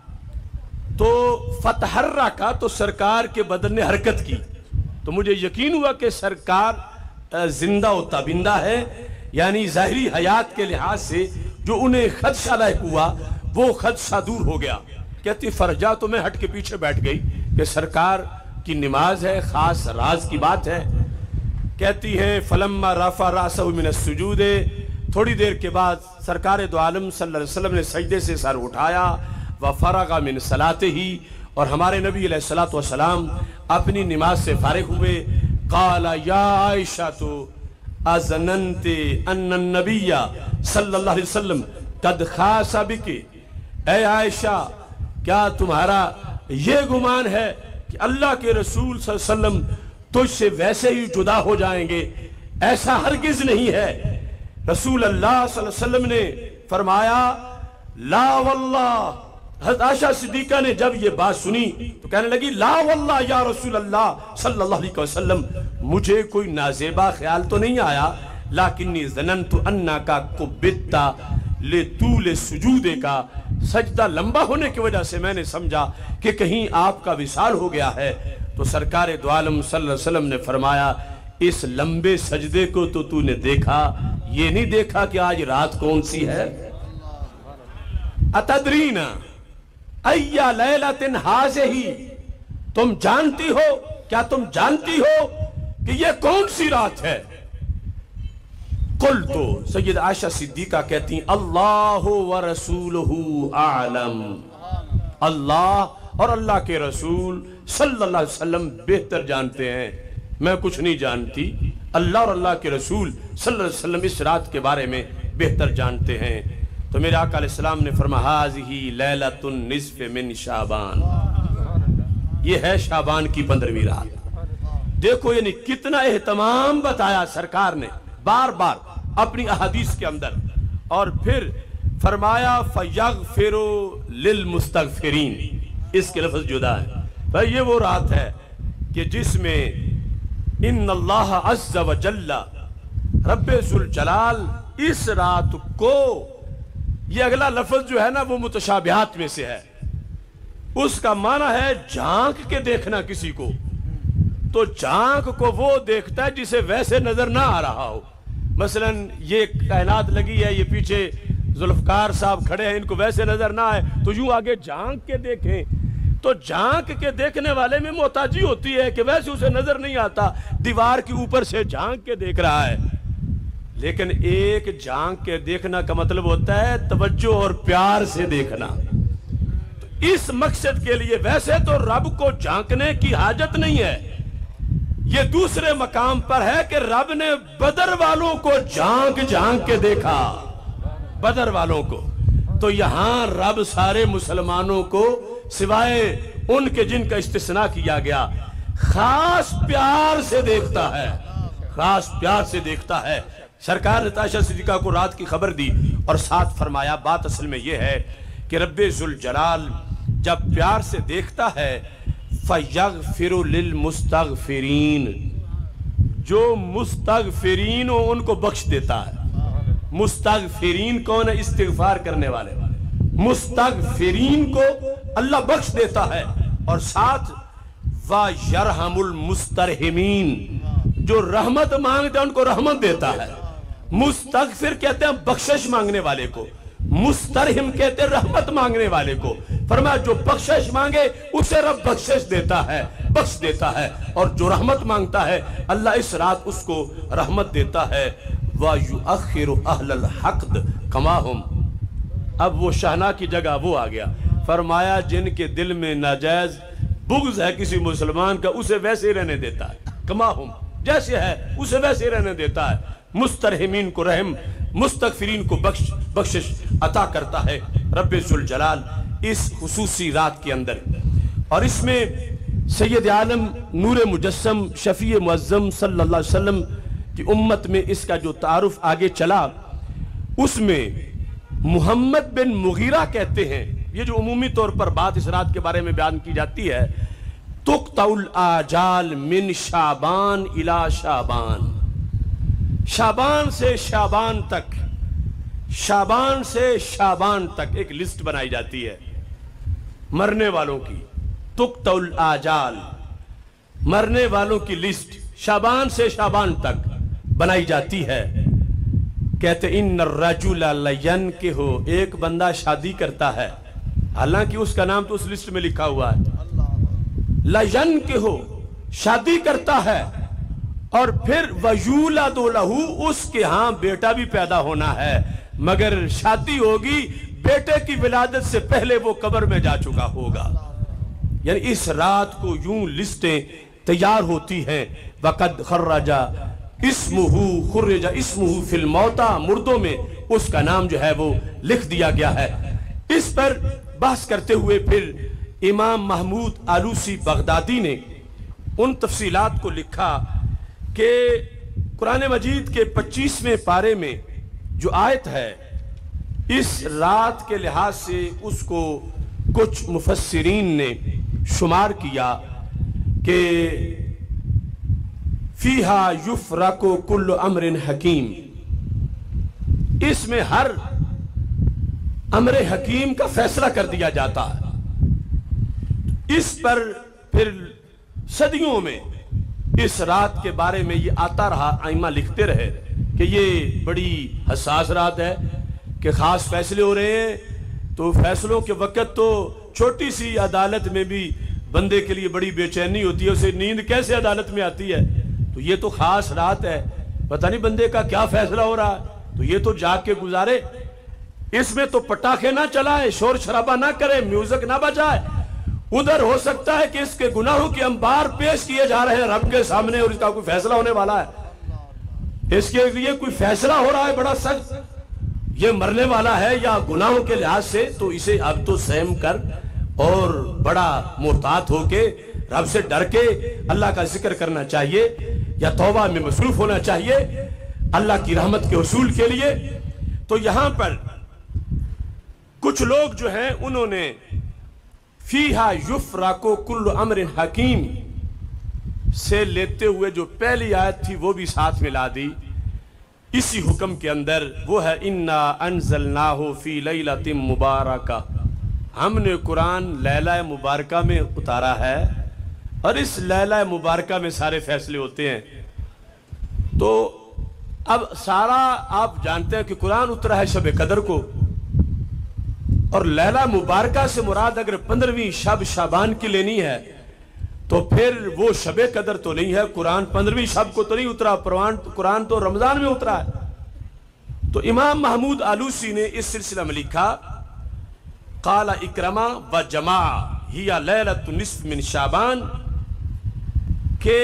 تو فتحرکا، تو سرکار کے بدن نے حرکت کی، تو مجھے یقین ہوا کہ سرکار زندہ و تابندہ ہے، یعنی ظاہری حیات کے لحاظ سے جو انہیں خدشہ لاحق ہوا وہ خدشہ دور ہو گیا۔ کہتی فرجا، تو میں ہٹ کے پیچھے بیٹھ گئی کہ سرکار کی نماز ہے، خاص راز کی بات ہے۔ کہتی ہیں فلما رفع راسہ من السجود، تھوڑی دیر کے بعد سرکار دو عالم صلی اللہ علیہ وسلم نے سجدے سے سر اٹھایا، وفرغ من صلاتہ، اور ہمارے نبی علیہ الصلوۃ والسلام اپنی نماز سے فارغ ہوئے۔ قال یا عائشہ اظننت ان النبی صلی اللہ علیہ وسلم قد خاص بک، اے عائشہ کیا تمہارا یہ گمان ہے کہ اللہ کے رسول صلی اللہ علیہ وسلم تجھ سے ویسے ہی جدا ہو جائیں گے؟ ایسا ہرگز نہیں ہے۔ رسول اللہ صلی اللہ علیہ وسلم نے فرمایا لا واللہ، حضرت عائشہ صدیقہ نے جب یہ بات سنی تو کہنے لگی لا واللہ یا رسول اللہ صلی اللہ علیہ وسلم، مجھے کوئی نازیبا خیال تو نہیں آیا، لیکنی ظننت انکا قبضت لطول سجود کا، سجدہ لمبا ہونے کی وجہ سے میں نے سمجھا کہ کہیں آپ کا وصال ہو گیا ہے۔ تو سرکار دو عالم صلی اللہ علیہ وسلم نے فرمایا اس لمبے سجدے کو تو نے دیکھا، یہ نہیں دیکھا کہ آج رات کون سی ہے؟ اتدرین ای لیلۃ ہذہ، تم جانتی ہو، کیا تم جانتی ہو کہ یہ کون سی رات ہے؟ قلت، سید عائشہ صدیقہ کہتی ہیں اللہ ورسولہ اعلم، اللہ اور اللہ کے رسول صلی اللہ علیہ وسلم بہتر جانتے ہیں، میں کچھ نہیں جانتی، اللہ اور اللہ کے رسول صلی اللہ علیہ وسلم اس رات کے بارے میں بہتر جانتے ہیں۔ تو میرے آقا علیہ السلام نے فرمایا ھذہ لیلۃ النصف من شعبان، یہ ہے شعبان کی 15ویں رات۔ دیکھو یعنی کتنا اہتمام بتایا سرکار نے بار بار اپنی احادیث کے اندر، اور پھر فرمایا فیغفر للمستغفرین، اس کے لفظ جدا ہے بھائی، یہ وہ رات ہے کہ جس میں ان اللہ عز و جل، رب ذوالجلال اس رات کو، یہ اگلا لفظ جو ہے نا وہ متشابہات میں سے ہے، اس کا معنی ہے جھانک کے دیکھنا کسی کو، تو جھانک کو وہ دیکھتا ہے جسے ویسے نظر نہ آ رہا ہو۔ مثلا یہ کائنات لگی ہے، یہ پیچھے ذوالفقار صاحب کھڑے ہیں، ان کو ویسے نظر نہ آئے تو یوں آگے جھانک کے دیکھیں، تو جھانک کے دیکھنے والے میں محتاجی ہوتی ہے کہ ویسے اسے نظر نہیں آتا، دیوار کے اوپر سے جھانک کے دیکھ رہا ہے، لیکن ایک جھانک کے دیکھنا کا مطلب ہوتا ہے توجہ اور پیار سے دیکھنا۔ تو اس مقصد کے لیے ویسے تو رب کو جھانکنے کی حاجت نہیں ہے، یہ دوسرے مقام پر ہے کہ رب نے بدر والوں کو جھانک جھانک کے دیکھا، بدر والوں کو، تو یہاں رب سارے مسلمانوں کو سوائے ان کے جن کا استثناء کیا گیا خاص پیار سے دیکھتا ہے، خاص پیار سے دیکھتا ہے۔ سرکار نے عائشہ صدیقہ کو رات کی خبر دی اور ساتھ فرمایا بات اصل میں یہ ہے کہ رب ذوالجلال جب پیار سے دیکھتا ہے فَيَغْفِرُ لِلْمُسْتَغْفِرِينَ، جو مستغفرین ہو ان کو بخش دیتا ہے۔ مستغفرین کون ہے؟ استغفار کرنے والے۔ مستغفرین کو اللہ بخش دیتا ہے، اور ساتھ وَيَرْحَمُ الْمُسْتَرْحِمِينَ، جو رحمت مانگتے ہیں ان کو رحمت دیتا ہے۔ مستغفر کہتے ہیں بخشش مانگنے والے کو، مسترحم کہتے ہیں رحمت مانگنے والے کو۔ فرمایا جو بخشش مانگے اسے رب بخشش دیتا ہے، بخش دیتا ہے، اور جو رحمت مانگتا ہے اللہ اس رات اس کو رحمت دیتا ہے۔ وَيُؤَخِّرُ أَهْلَ الْحَقْدِ كَمَا هُمْ، اب وہ شہنا کی جگہ وہ آ گیا۔ فرمایا جن کے دل میں ناجائز بغض ہے کسی مسلمان کا اسے ویسے ہی رہنے دیتا ہے، کما ہم، جیسے ہے اسے ویسے ہی رہنے دیتا ہے۔ مسترحمین کو رحم، مستغفرین کو بخشش عطا کرتا ہے رب ذوالجلال اس خصوصی رات کے اندر۔ اور اس میں سید عالم نور مجسم شفیع معظم صلی اللہ علیہ وسلم کی امت میں اس کا جو تعارف آگے چلا، اس میں محمد بن مغیرہ کہتے ہیں، یہ جو عمومی طور پر بات اس رات کے بارے میں بیان کی جاتی ہے، تُقْطَعُ الْآجَالِ مِنْ شعبان اِلَى شعبان، شعبان سے شعبان تک، شعبان سے شعبان تک ایک لسٹ بنائی جاتی ہے مرنے والوں کی۔ تُقْطَعُ الْآجَالِ، مرنے والوں کی لسٹ شعبان سے شعبان تک بنائی جاتی ہے۔ کہتے ان الرجل لینکہ، ایک بندہ شادی کرتا ہے، حالانکہ اس کا نام تو اس لسٹ میں لکھا ہوا ہے، لینکہ شادی کرتا ہے، اور پھر وَيُولَدُ لَهُ، اس کے ہاں بیٹا بھی پیدا ہونا ہے، مگر شادی ہوگی بیٹے کی ولادت سے پہلے وہ قبر میں جا چکا ہوگا۔ یعنی اس رات کو یوں لسٹیں تیار ہوتی ہیں۔ وَقَدْ خَرَّجَ اسمہ، خرج اسمہ فی الموتى، مردوں میں اس کا نام جو ہے وہ لکھ دیا گیا ہے۔ اس پر بحث کرتے ہوئے پھر امام محمود آلوسی بغدادی نے ان تفصیلات کو لکھا کہ قرآن مجید کے 25ویں پارے میں جو آیت ہے، اس رات کے لحاظ سے اس کو کچھ مفسرین نے شمار کیا کہ فیہا یفرق کل امر حکیم، اس میں ہر امر حکیم کا فیصلہ کر دیا جاتا ہے۔ اس پر پھر صدیوں میں اس رات کے بارے میں یہ آتا رہا، ائمہ لکھتے رہے کہ یہ بڑی حساس رات ہے، کہ خاص فیصلے ہو رہے ہیں، تو فیصلوں کے وقت تو چھوٹی سی عدالت میں بھی بندے کے لیے بڑی بے چینی ہوتی ہے، اسے نیند کیسے عدالت میں آتی ہے، تو یہ تو خاص رات ہے، پتہ نہیں بندے کا کیا فیصلہ ہو رہا ہے، تو یہ تو جاگ کے گزارے، اس میں تو پٹاخے نہ چلائے، شور شرابہ نہ کرے، میوزک نہ بجائے۔ ادھر ہو سکتا ہے کہ اس کے گناہوں کے انبار پیش کیے جا رہے ہیں رب کے سامنے، اور اس کا کوئی فیصلہ ہونے والا ہے، اس کے لیے کوئی فیصلہ ہو رہا ہے بڑا سخت، یہ مرنے والا ہے یا گناہوں کے لحاظ سے، تو اسے اب تو سہم کر اور بڑا محتاط ہو کے رب سے ڈر کے اللہ کا ذکر کرنا چاہیے، یا توبہ میں مصروف ہونا چاہیے اللہ کی رحمت کے حصول کے لیے۔ تو یہاں پر کچھ لوگ جو ہیں انہوں نے فیہا یفرق کل امر حکیم سے لیتے ہوئے جو پہلی آیت تھی وہ بھی ساتھ ملا دی اسی حکم کے اندر، وہ ہے انا انزلناہ فی لیلۃ مبارکہ، ہم نے قرآن لیلہ مبارکہ میں اتارا ہے، اور اس لیلہ مبارکہ میں سارے فیصلے ہوتے ہیں۔ تو اب سارا آپ جانتے ہیں کہ قرآن اترا ہے شب قدر کو، اور لیلہ مبارکہ سے مراد اگر 15ویں شب شعبان کی لینی ہے تو پھر وہ شب قدر تو نہیں ہے، قرآن 15ویں شب کو تو نہیں اترا، قرآن تو رمضان میں اترا ہے۔ تو امام محمود آلوسی نے اس سلسلہ میں لکھا، قال اکرمہ و جماع ہی لیلۃ نصف من شعبان، کہ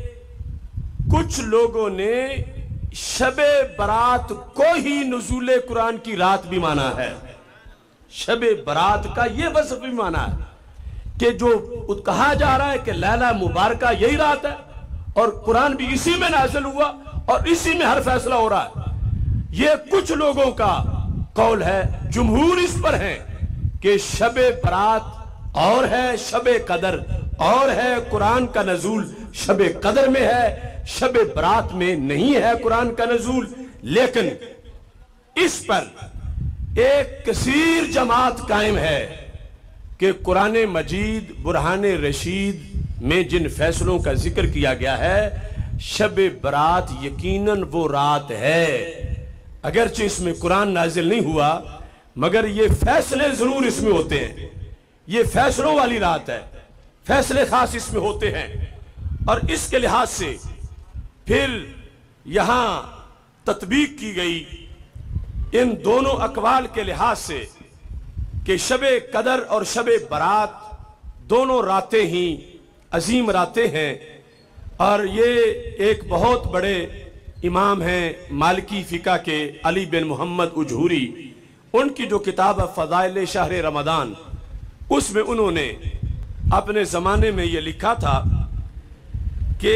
کچھ لوگوں نے شب برات کو ہی نزول قرآن کی رات بھی مانا ہے، شب برات کا یہ وصف بھی مانا ہے کہ جو کہا جا رہا ہے کہ لیلہ مبارکہ یہی رات ہے، اور قرآن بھی اسی میں نازل ہوا اور اسی میں ہر فیصلہ ہو رہا ہے۔ یہ کچھ لوگوں کا قول ہے، جمہور اس پر ہیں کہ شب برات اور ہے، شب قدر اور ہے قرآن کا نزول شب قدر میں ہے، شب برات میں نہیں ہے قرآن کا نزول، لیکن اس پر ایک کثیر جماعت قائم ہے کہ قرآن مجید برہان رشید میں جن فیصلوں کا ذکر کیا گیا ہے شب برات یقیناً وہ رات ہے، اگرچہ اس میں قرآن نازل نہیں ہوا مگر یہ فیصلے ضرور اس میں ہوتے ہیں، یہ فیصلوں والی رات ہے، فیصلے خاص اس میں ہوتے ہیں۔ اور اس کے لحاظ سے پھر یہاں تطبیق کی گئی ان دونوں اقوال کے لحاظ سے کہ شب قدر اور شب برات دونوں راتیں ہی عظیم راتیں ہیں، اور یہ ایک بہت بڑے امام ہیں مالکی فقہ کے علی بن محمد اجہوری، ان کی جو کتاب ہے فضائل شہر رمضان، اس میں انہوں نے اپنے زمانے میں یہ لکھا تھا کہ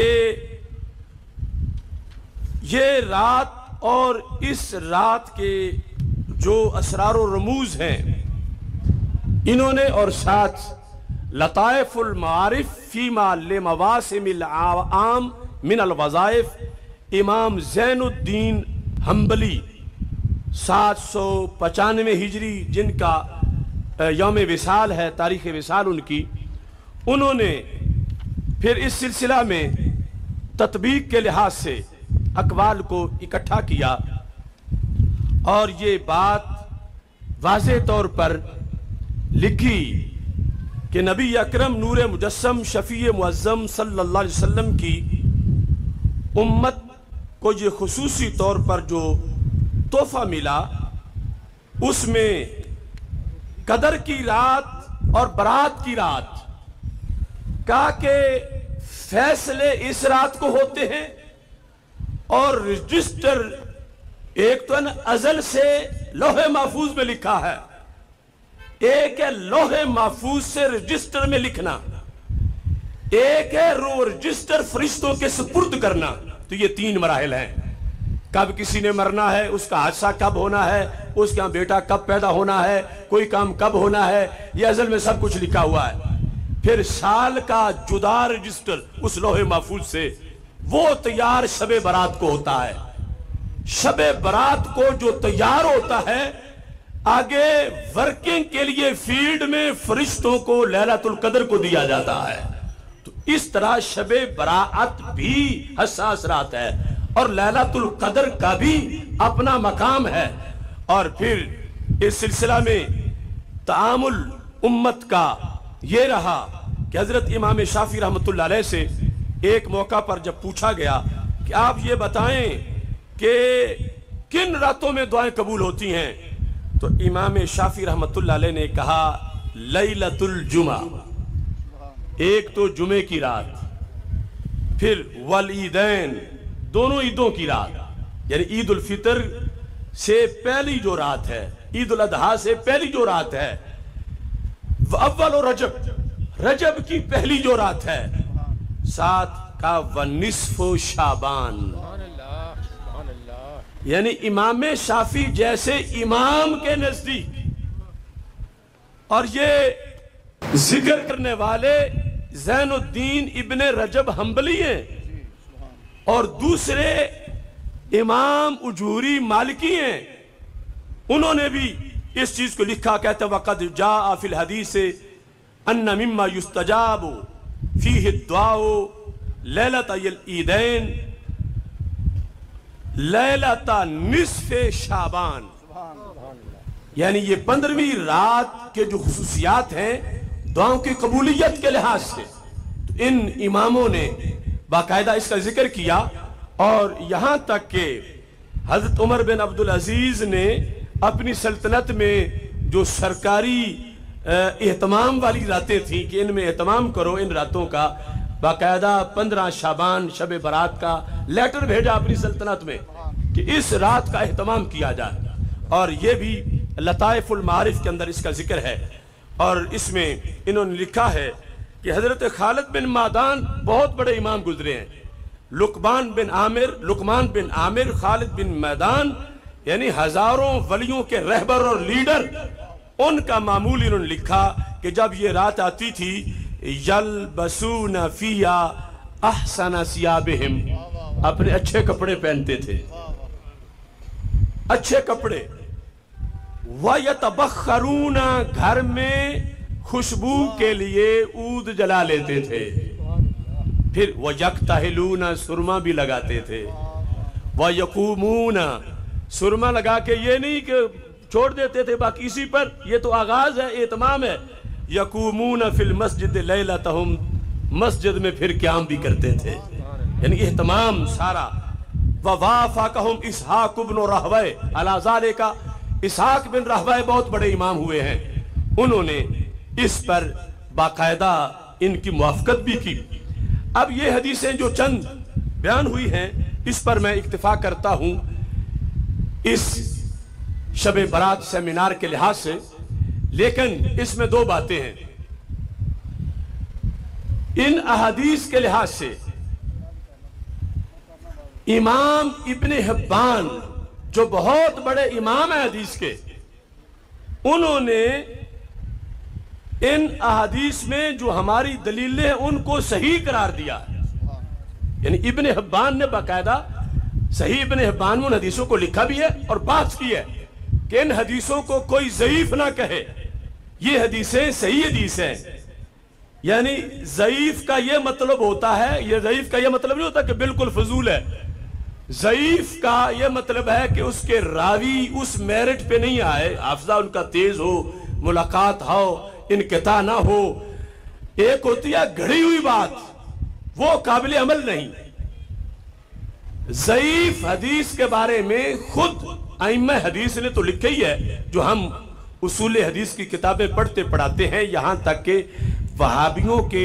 یہ رات اور اس رات کے جو اسرار و رموز ہیں انہوں نے، اور ساتھ لطائف المعارف فیما لمواسم العام من الوظائف امام زین الدین حنبلی 795 ہجری جن کا یوم وصال ہے، تاریخ وصال ان کی، انہوں نے پھر اس سلسلہ میں تطبیق کے لحاظ سے اقوال کو اکٹھا کیا اور یہ بات واضح طور پر لکھی کہ نبی اکرم نور مجسم شفیع معظم صلی اللہ علیہ وسلم کی امت کو یہ خصوصی طور پر جو تحفہ ملا اس میں قدر کی رات اور برات کی رات کہا کہ فیصلے اس رات کو ہوتے ہیں، اور رجسٹر ایک تو ازل سے لوح محفوظ میں لکھا ہے، ایک ہے لوح محفوظ سے رجسٹر میں لکھنا، ایک ہے رجسٹر فرشتوں کے سپرد کرنا۔ تو یہ 3 مراحل ہیں، کب کسی نے مرنا ہے، اس کا حادثہ کب ہونا ہے، اس کا بیٹا کب پیدا ہونا ہے، کوئی کام کب ہونا ہے، یہ ازل میں سب کچھ لکھا ہوا ہے۔ پھر سال کا جدا رجسٹر اس لوح محفوظ سے وہ تیار شب برات کو ہوتا ہے۔ شب برات کو جو تیار ہوتا ہے آگے ورکنگ کے لیے فیلڈ میں فرشتوں کو لیلۃ القدر کو دیا جاتا ہے۔ تو اس طرح شب برات بھی حساس رات ہے اور لیلۃ القدر کا بھی اپنا مقام ہے۔ اور پھر اس سلسلہ میں تعامل امت کا یہ رہا کہ حضرت امام شافعی رحمۃ اللہ علیہ سے ایک موقع پر جب پوچھا گیا کہ آپ یہ بتائیں کہ کن راتوں میں دعائیں قبول ہوتی ہیں، تو امام شافعی رحمۃ اللہ علیہ نے کہا لیلۃ الجمعہ، ایک تو جمعے کی رات، پھر والعیدین، دونوں عیدوں کی رات، یعنی عید الفطر سے پہلی جو رات ہے، عید الاضحیٰ سے پہلی جو رات ہے، اول رجب کی پہلی جو رات ہے، ساتھ کا ونصف شعبان، یعنی امام شافعی جیسے امام کے نزدیک، اور یہ ذکر کرنے والے زین الدین ابن رجب حنبلی ہیں، اور دوسرے امام اجہوری مالکی ہیں، انہوں نے بھی اس چیز کو لکھا، کہتے وقد جاء فی الحدیث ان مما یستجاب فیہ الدعاء لیلۃ العیدین لیلۃ نصف شعبان، یعنی یہ 15ویں رات کے جو خصوصیات ہیں دعاؤں کی قبولیت کے لحاظ سے، ان اماموں نے باقاعدہ اس کا ذکر کیا، اور یہاں تک کہ حضرت عمر بن عبدالعزیز نے اپنی سلطنت میں جو سرکاری اہتمام والی راتیں تھیں کہ ان میں اہتمام کرو ان راتوں کا، باقاعدہ 15 شعبان شب برات کا لیٹر بھیجا اپنی سلطنت میں کہ اس رات کا اہتمام کیا جائے، اور یہ بھی لطائف المعارف کے اندر اس کا ذکر ہے۔ اور اس میں انہوں نے لکھا ہے کہ حضرت خالد بن معدان بہت بڑے امام گزرے ہیں، لقمان بن عامر خالد بن میدان، یعنی ہزاروں ولیوں کے رہبر اور لیڈر، ان کا معمول انہوں نے لکھا کہ جب یہ رات آتی تھی یلبسون فیہا احسن ثیابہم، اپنے اچھے کپڑے پہنتے تھے، اچھے کپڑے، وَيَتَبَخَّرُونَ، گھر میں خوشبو کے لیے عود جلا لیتے تھے، پھر وَيَقْتَحِلُونَ، سرما بھی لگاتے تھے، وَيَقُومُونَ، سرما لگا کے یہ نہیں کہ چھوڑ دیتے تھے باقی اسی پر، یہ تو آغاز ہے، اہتمام ہے، یقومون فی المسجد لیلتہم، مسجد میں پھر قیام بھی کرتے تھے، یعنی اہتمام سارا۔ ووافقہم اسحاق بن راہویہ علی ذالک، اسحاق بن راہویہ بہت بڑے امام ہوئے ہیں، انہوں نے اس پر باقاعدہ ان کی موافقت بھی کی۔ اب یہ حدیثیں جو چند بیان ہوئی ہیں اس پر میں اکتفا کرتا ہوں اس شب برات سیمینار کے لحاظ سے، لیکن اس میں دو باتیں ہیں۔ ان احادیث کے لحاظ سے امام ابن حبان جو بہت بڑے امام ہیں حدیث کے، انہوں نے ان احادیث میں جو ہماری دلیلیں ہیں ان کو صحیح قرار دیا، یعنی ابن حبان نے باقاعدہ صحیح ابن حبان میں ان حدیثوں کو لکھا بھی ہے اور بات کی ہے کہ ان حدیثوں کو کوئی ضعیف نہ کہے، یہ حدیثیں صحیح حدیث ہیں۔ یعنی ضعیف کا یہ مطلب ہوتا ہے، یہ ضعیف کا یہ مطلب نہیں ہوتا کہ بالکل فضول ہے، ضعیف کا یہ مطلب ہے کہ اس کے راوی اس میرٹ پہ نہیں آئے، حافظہ ان کا تیز ہو، ملاقات ہو، انقطاع نہ ہو۔ ایک ہوتی ہے گھڑی ہوئی بات، وہ قابل عمل نہیں۔ ضعیف حدیث کے بارے میں خود ائمہ حدیث نے تو لکھا ہی ہے، جو ہم اصول حدیث کی کتابیں پڑھتے پڑھاتے ہیں، یہاں تک کہ وہابیوں کے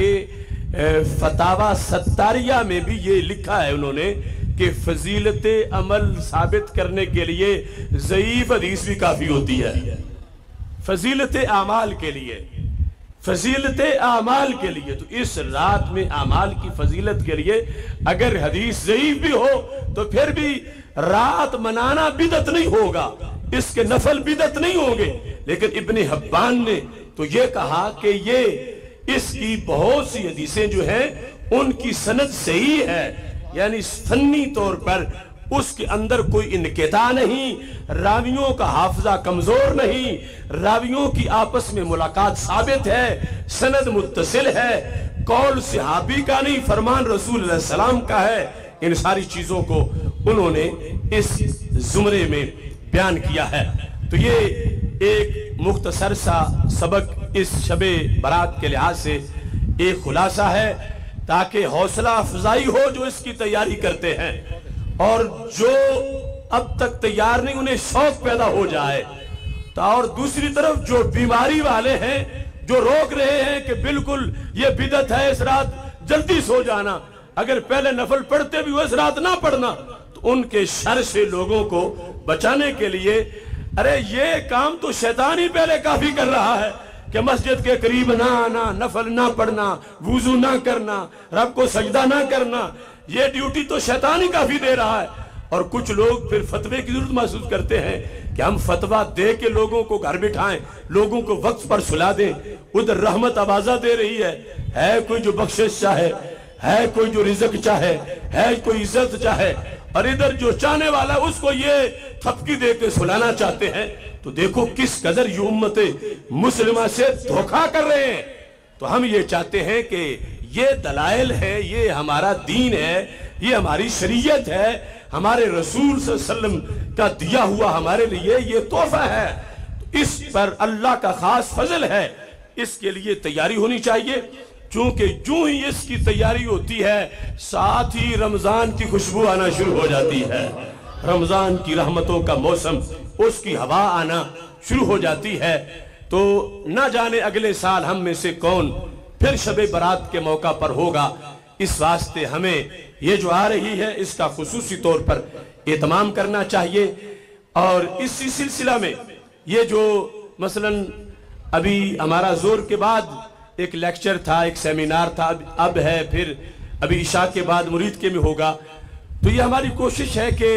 فتاوی ستاریہ میں بھی یہ لکھا ہے انہوں نے کہ فضیلت عمل ثابت کرنے کے لیے ضعیف حدیث بھی کافی ہوتی ہے، فضیلت اعمال کے لیے، فضیلت اعمال کے لیے۔ تو اس رات میں اعمال کی فضیلت کے لیے اگر حدیث ضعیف بھی ہو تو پھر بھی رات منانا بدعت نہیں ہوگا، اس کے نفل بدعت نہیں ہوں گے۔ لیکن ابن حبان نے تو یہ کہا کہ یہ اس کی بہت سی حدیثیں جو ہیں ان کی سند صحیح ہے، یعنی فنی طور پر اس کے اندر کوئی انقطاع نہیں، راویوں کا حافظہ کمزور نہیں، راویوں کی آپس میں ملاقات ثابت ہے، سند متصل ہے، قول صحابی کا نہیں، فرمان رسول اللہ علیہ السلام کا ہے۔ ان ساری چیزوں کو انہوں نے اس زمرے میں بیان کیا ہے۔ تو یہ ایک مختصر سا سبق اس شب برات کے لحاظ سے ایک خلاصہ ہے، تاکہ حوصلہ افزائی ہو جو اس کی تیاری کرتے ہیں، اور جو اب تک تیار نہیں انہیں شوق پیدا ہو جائے۔ تو اور دوسری طرف جو بیماری والے ہیں، جو روک رہے ہیں کہ بالکل یہ بدعت ہے اس رات جلدی سو جانا، اگر پہلے نفل پڑھتے بھی ہو اس رات نہ پڑھنا، تو ان کے شر سے لوگوں کو بچانے کے لیے، ارے یہ کام تو شیطان ہی پہلے کافی کر رہا ہے کہ مسجد کے قریب نہ آنا، نفل نہ پڑھنا، وضو نہ کرنا، رب کو سجدہ نہ کرنا، یہ ڈیوٹی تو شیطان ہی کافی دے رہا ہے۔ اور کچھ لوگ پھر فتوے کی ضرورت محسوس کرتے ہیں کہ ہم فتویٰ دے کے لوگوں کو گھر بٹھائیں، لوگوں کو وقت پر سلا دیں۔ ادھر رحمت آوازہ دے رہی ہے کوئی جو بخشش چاہے، ہے کوئی جو رزق چاہے، ہے کوئی عزت چاہے، اور ادھر جو چاہنے والا اس کو یہ تھپکی دے کے سلانا چاہتے ہیں۔ تو دیکھو کس قدر یہ امت مسلمہ سے دھوکہ کر رہے ہیں۔ تو ہم یہ چاہتے ہیں کہ یہ دلائل ہے، یہ ہمارا دین ہے، یہ ہماری شریعت ہے، ہمارے رسول صلی اللہ علیہ وسلم کا دیا ہوا ہمارے لیے یہ تحفہ ہے، اس پر اللہ کا خاص فضل ہے، اس کے لیے تیاری ہونی چاہیے۔ چونکہ جو ہی اس کی تیاری ہوتی ہے ساتھ ہی رمضان کی خوشبو آنا شروع ہو جاتی ہے، رمضان کی رحمتوں کا موسم، اس کی ہوا آنا شروع ہو جاتی ہے۔ تو نہ جانے اگلے سال ہم میں سے کون پھر شب برات کے موقع پر ہوگا، اس واسطے ہمیں یہ جو آ رہی ہے اس کا خصوصی طور پر اہتمام کرنا چاہیے۔ اور اسی سلسلہ میں یہ جو مثلاً ابھی ہمارا زور کے بعد ایک لیکچر تھا، ایک سیمینار تھا، اب ہے، پھر ابھی عشاء کے بعد مرید کے میں ہوگا، تو یہ ہماری کوشش ہے کہ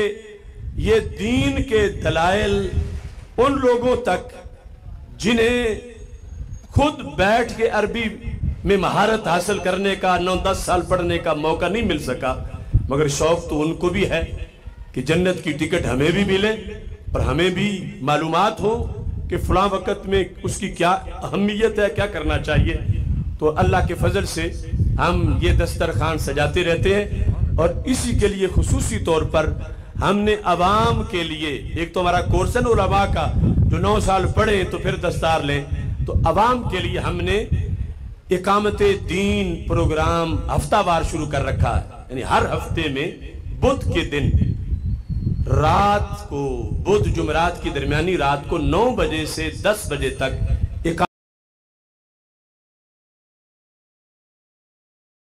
یہ دین کے دلائل ان لوگوں تک جنہیں خود بیٹھ کے عربی میں مہارت حاصل کرنے کا 9-10 سال پڑھنے کا موقع نہیں مل سکا، مگر شوق تو ان کو بھی ہے کہ جنت کی ٹکٹ ہمیں بھی ملے اور ہمیں بھی معلومات ہو کہ فلاں وقت میں اس کی کیا اہمیت ہے، کیا کرنا چاہیے۔ تو اللہ کے فضل سے ہم یہ دسترخوان سجاتے رہتے ہیں، اور اسی کے لیے خصوصی طور پر ہم نے عوام کے لیے، ایک تو ہمارا کورس ہے علماء کا جو 9 سال پڑھیں تو پھر دستار لیں، تو عوام کے لیے ہم نے اقامت دین پروگرام ہفتہ وار شروع کر رکھا ہے۔ یعنی ہر ہفتے میں بدھ کے دن رات کو، بدھ جمعرات کی درمیانی رات کو 9 بجے سے 10 بجے تک